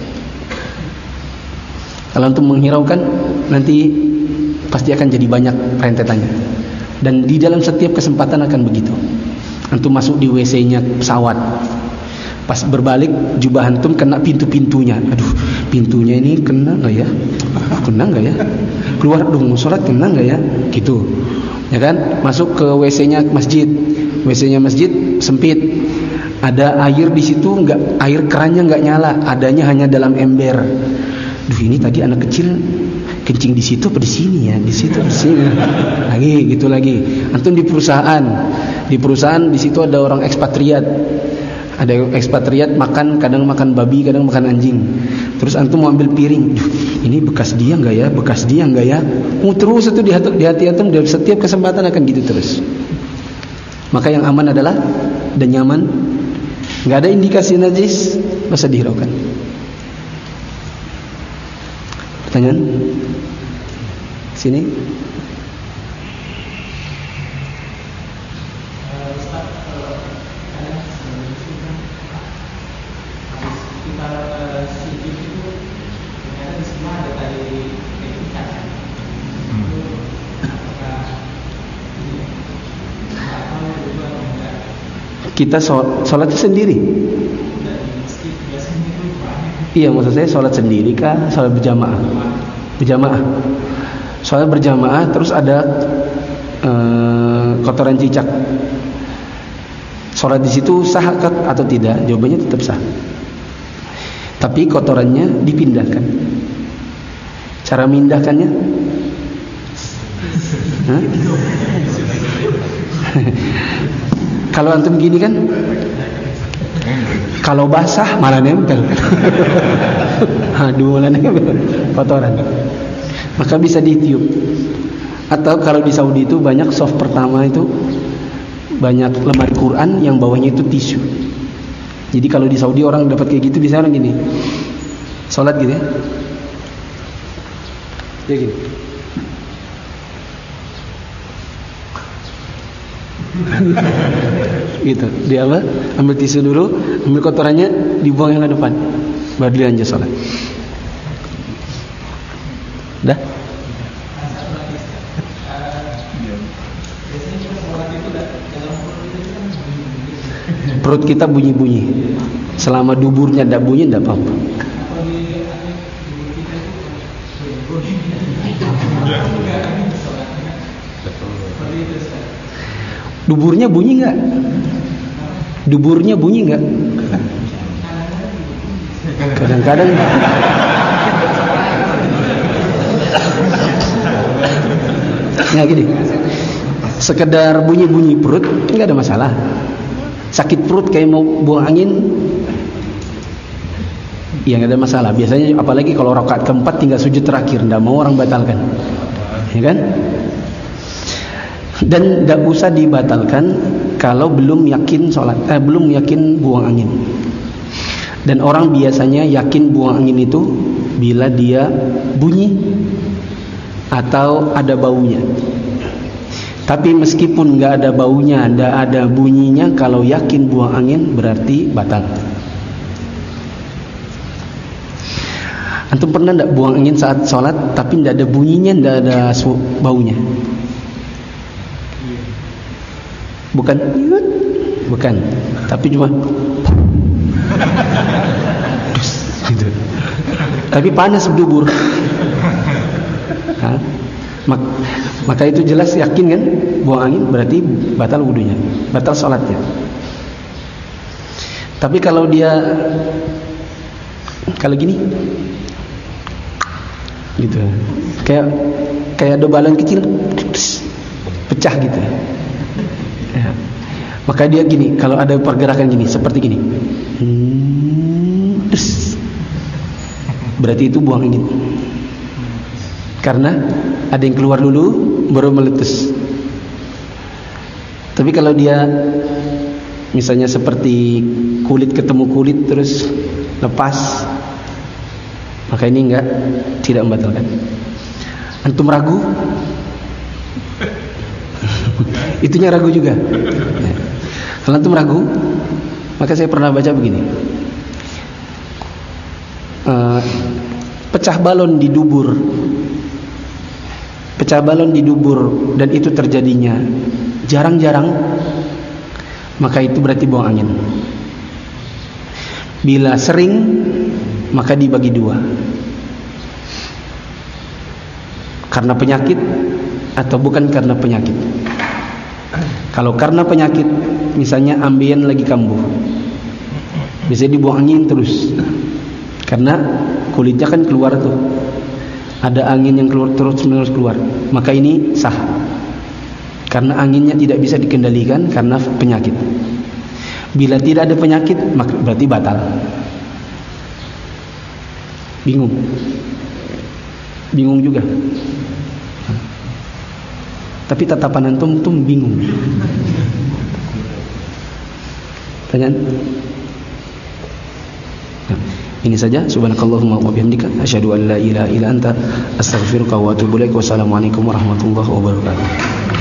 A: Kalau untuk menghiraukan, nanti pasti akan jadi banyak rentetannya. Dan di dalam setiap kesempatan akan begitu. Antum masuk di W C-nya pesawat, pas berbalik jubah antum kena pintu-pintunya. Aduh, pintunya ini kena nggak ya? Kena nggak ya? Keluar dong, sholat kena nggak ya? Gitu, ya kan? Masuk ke W C-nya masjid. W C-nya masjid sempit, ada air di situ, nggak, air kerannya nggak nyala, adanya hanya dalam ember. Duh, ini tadi anak kecil kencing di situ apa di sini ya? Di situ, di sini. Lagi gitu lagi. Antum di perusahaan, di perusahaan di situ ada orang ekspatriat, ada ekspatriat makan, kadang makan babi, kadang makan anjing. Terus antum mau ambil piring, duh, ini bekas dia nggak ya? Bekas dia nggak ya? Oh, terus itu di hati, di hati antum, di setiap kesempatan akan gitu terus. Maka yang aman adalah dan nyaman, nggak ada indikasi najis, masa dihiraukan. Pertanyaan? Sini.
I: Kita
A: kita sholat sendiri. Iya, maksud saya sholat sendiri kah? Sholat berjamaah? Berjamaah. Sholat berjamaah terus ada uh, kotoran cicak. Sholat di situ sah atau tidak? Jawabannya tetap sah. Tapi kotorannya dipindahkan. Cara memindahkannya? Hah? Kalau antum gini kan, kalau basah malah nempel. Aduh, malah nempel kotoran. Maka bisa ditiup. Atau kalau di Saudi itu banyak soft pertama itu banyak lemari Quran yang bawahnya itu tisu. Jadi kalau di Saudi orang dapat kayak gitu biasanya orang gini, sholat gitu ya, ya gini. Gitu, dia apa? Ambil tisu dulu, ambil kotorannya, dibuang yang ke depan, baru dia lanjut sholat. Dah? Perut kita bunyi-bunyi. Selama duburnya tidak bunyi tidak apa-apa. Duburnya bunyi enggak? Duburnya bunyi enggak? Kadang-kadang. Nah gini, sekedar bunyi-bunyi perut enggak ada masalah. Sakit perut kayak mau buang angin, ya nggak ada masalah. Biasanya apalagi kalau rakaat keempat tinggal sujud terakhir, nggak mau orang batalkan, ya kan? Dan nggak usah dibatalkan kalau belum yakin sholat, eh, belum yakin buang angin. Dan orang biasanya yakin buang angin itu bila dia bunyi atau ada baunya. Tapi meskipun nggak ada baunya, nggak ada bunyinya, kalau yakin buang angin berarti batal. Antum pernah nggak buang angin saat sholat tapi nggak ada bunyinya, nggak ada baunya? Bukan, bukan. Tapi cuma, gitu. Tapi panas dubur. Hah? Maka itu jelas yakin kan buang angin berarti batal wudunya, batal sholatnya. Tapi kalau dia kalau gini gitu, kayak kayak ada balon kecil pecah gitu ya. Maka dia gini, kalau ada pergerakan gini seperti gini, hmm, berarti itu buang angin. Karena ada yang keluar dulu baru meletus. Tapi kalau dia misalnya seperti kulit ketemu kulit terus lepas, maka ini enggak, tidak membatalkan. Antum ragu? Itunya ragu juga. Nah, kalau antum ragu, maka saya pernah baca begini. Uh, pecah balon di dubur. Pecah balon di dubur dan itu terjadinya jarang-jarang, maka itu berarti buang angin. Bila sering, maka dibagi dua, karena penyakit atau bukan karena penyakit. Kalau karena penyakit, misalnya ambien lagi kambuh, biasanya dibuang angin terus, karena kulitnya kan keluar tuh, ada angin yang keluar terus menerus keluar, maka ini sah. Karena anginnya tidak bisa dikendalikan karena penyakit. Bila tidak ada penyakit, maka berarti batal. Bingung? Bingung juga. Tapi tatapan antum tuh bingung. Tanyaan? Ini saja. Subhanakallahumma wa bihamdika asyhadu an la ilaha illa anta astaghfiruka wa atubu ilaik. Wassalamualaikum warahmatullahi wabarakatuh.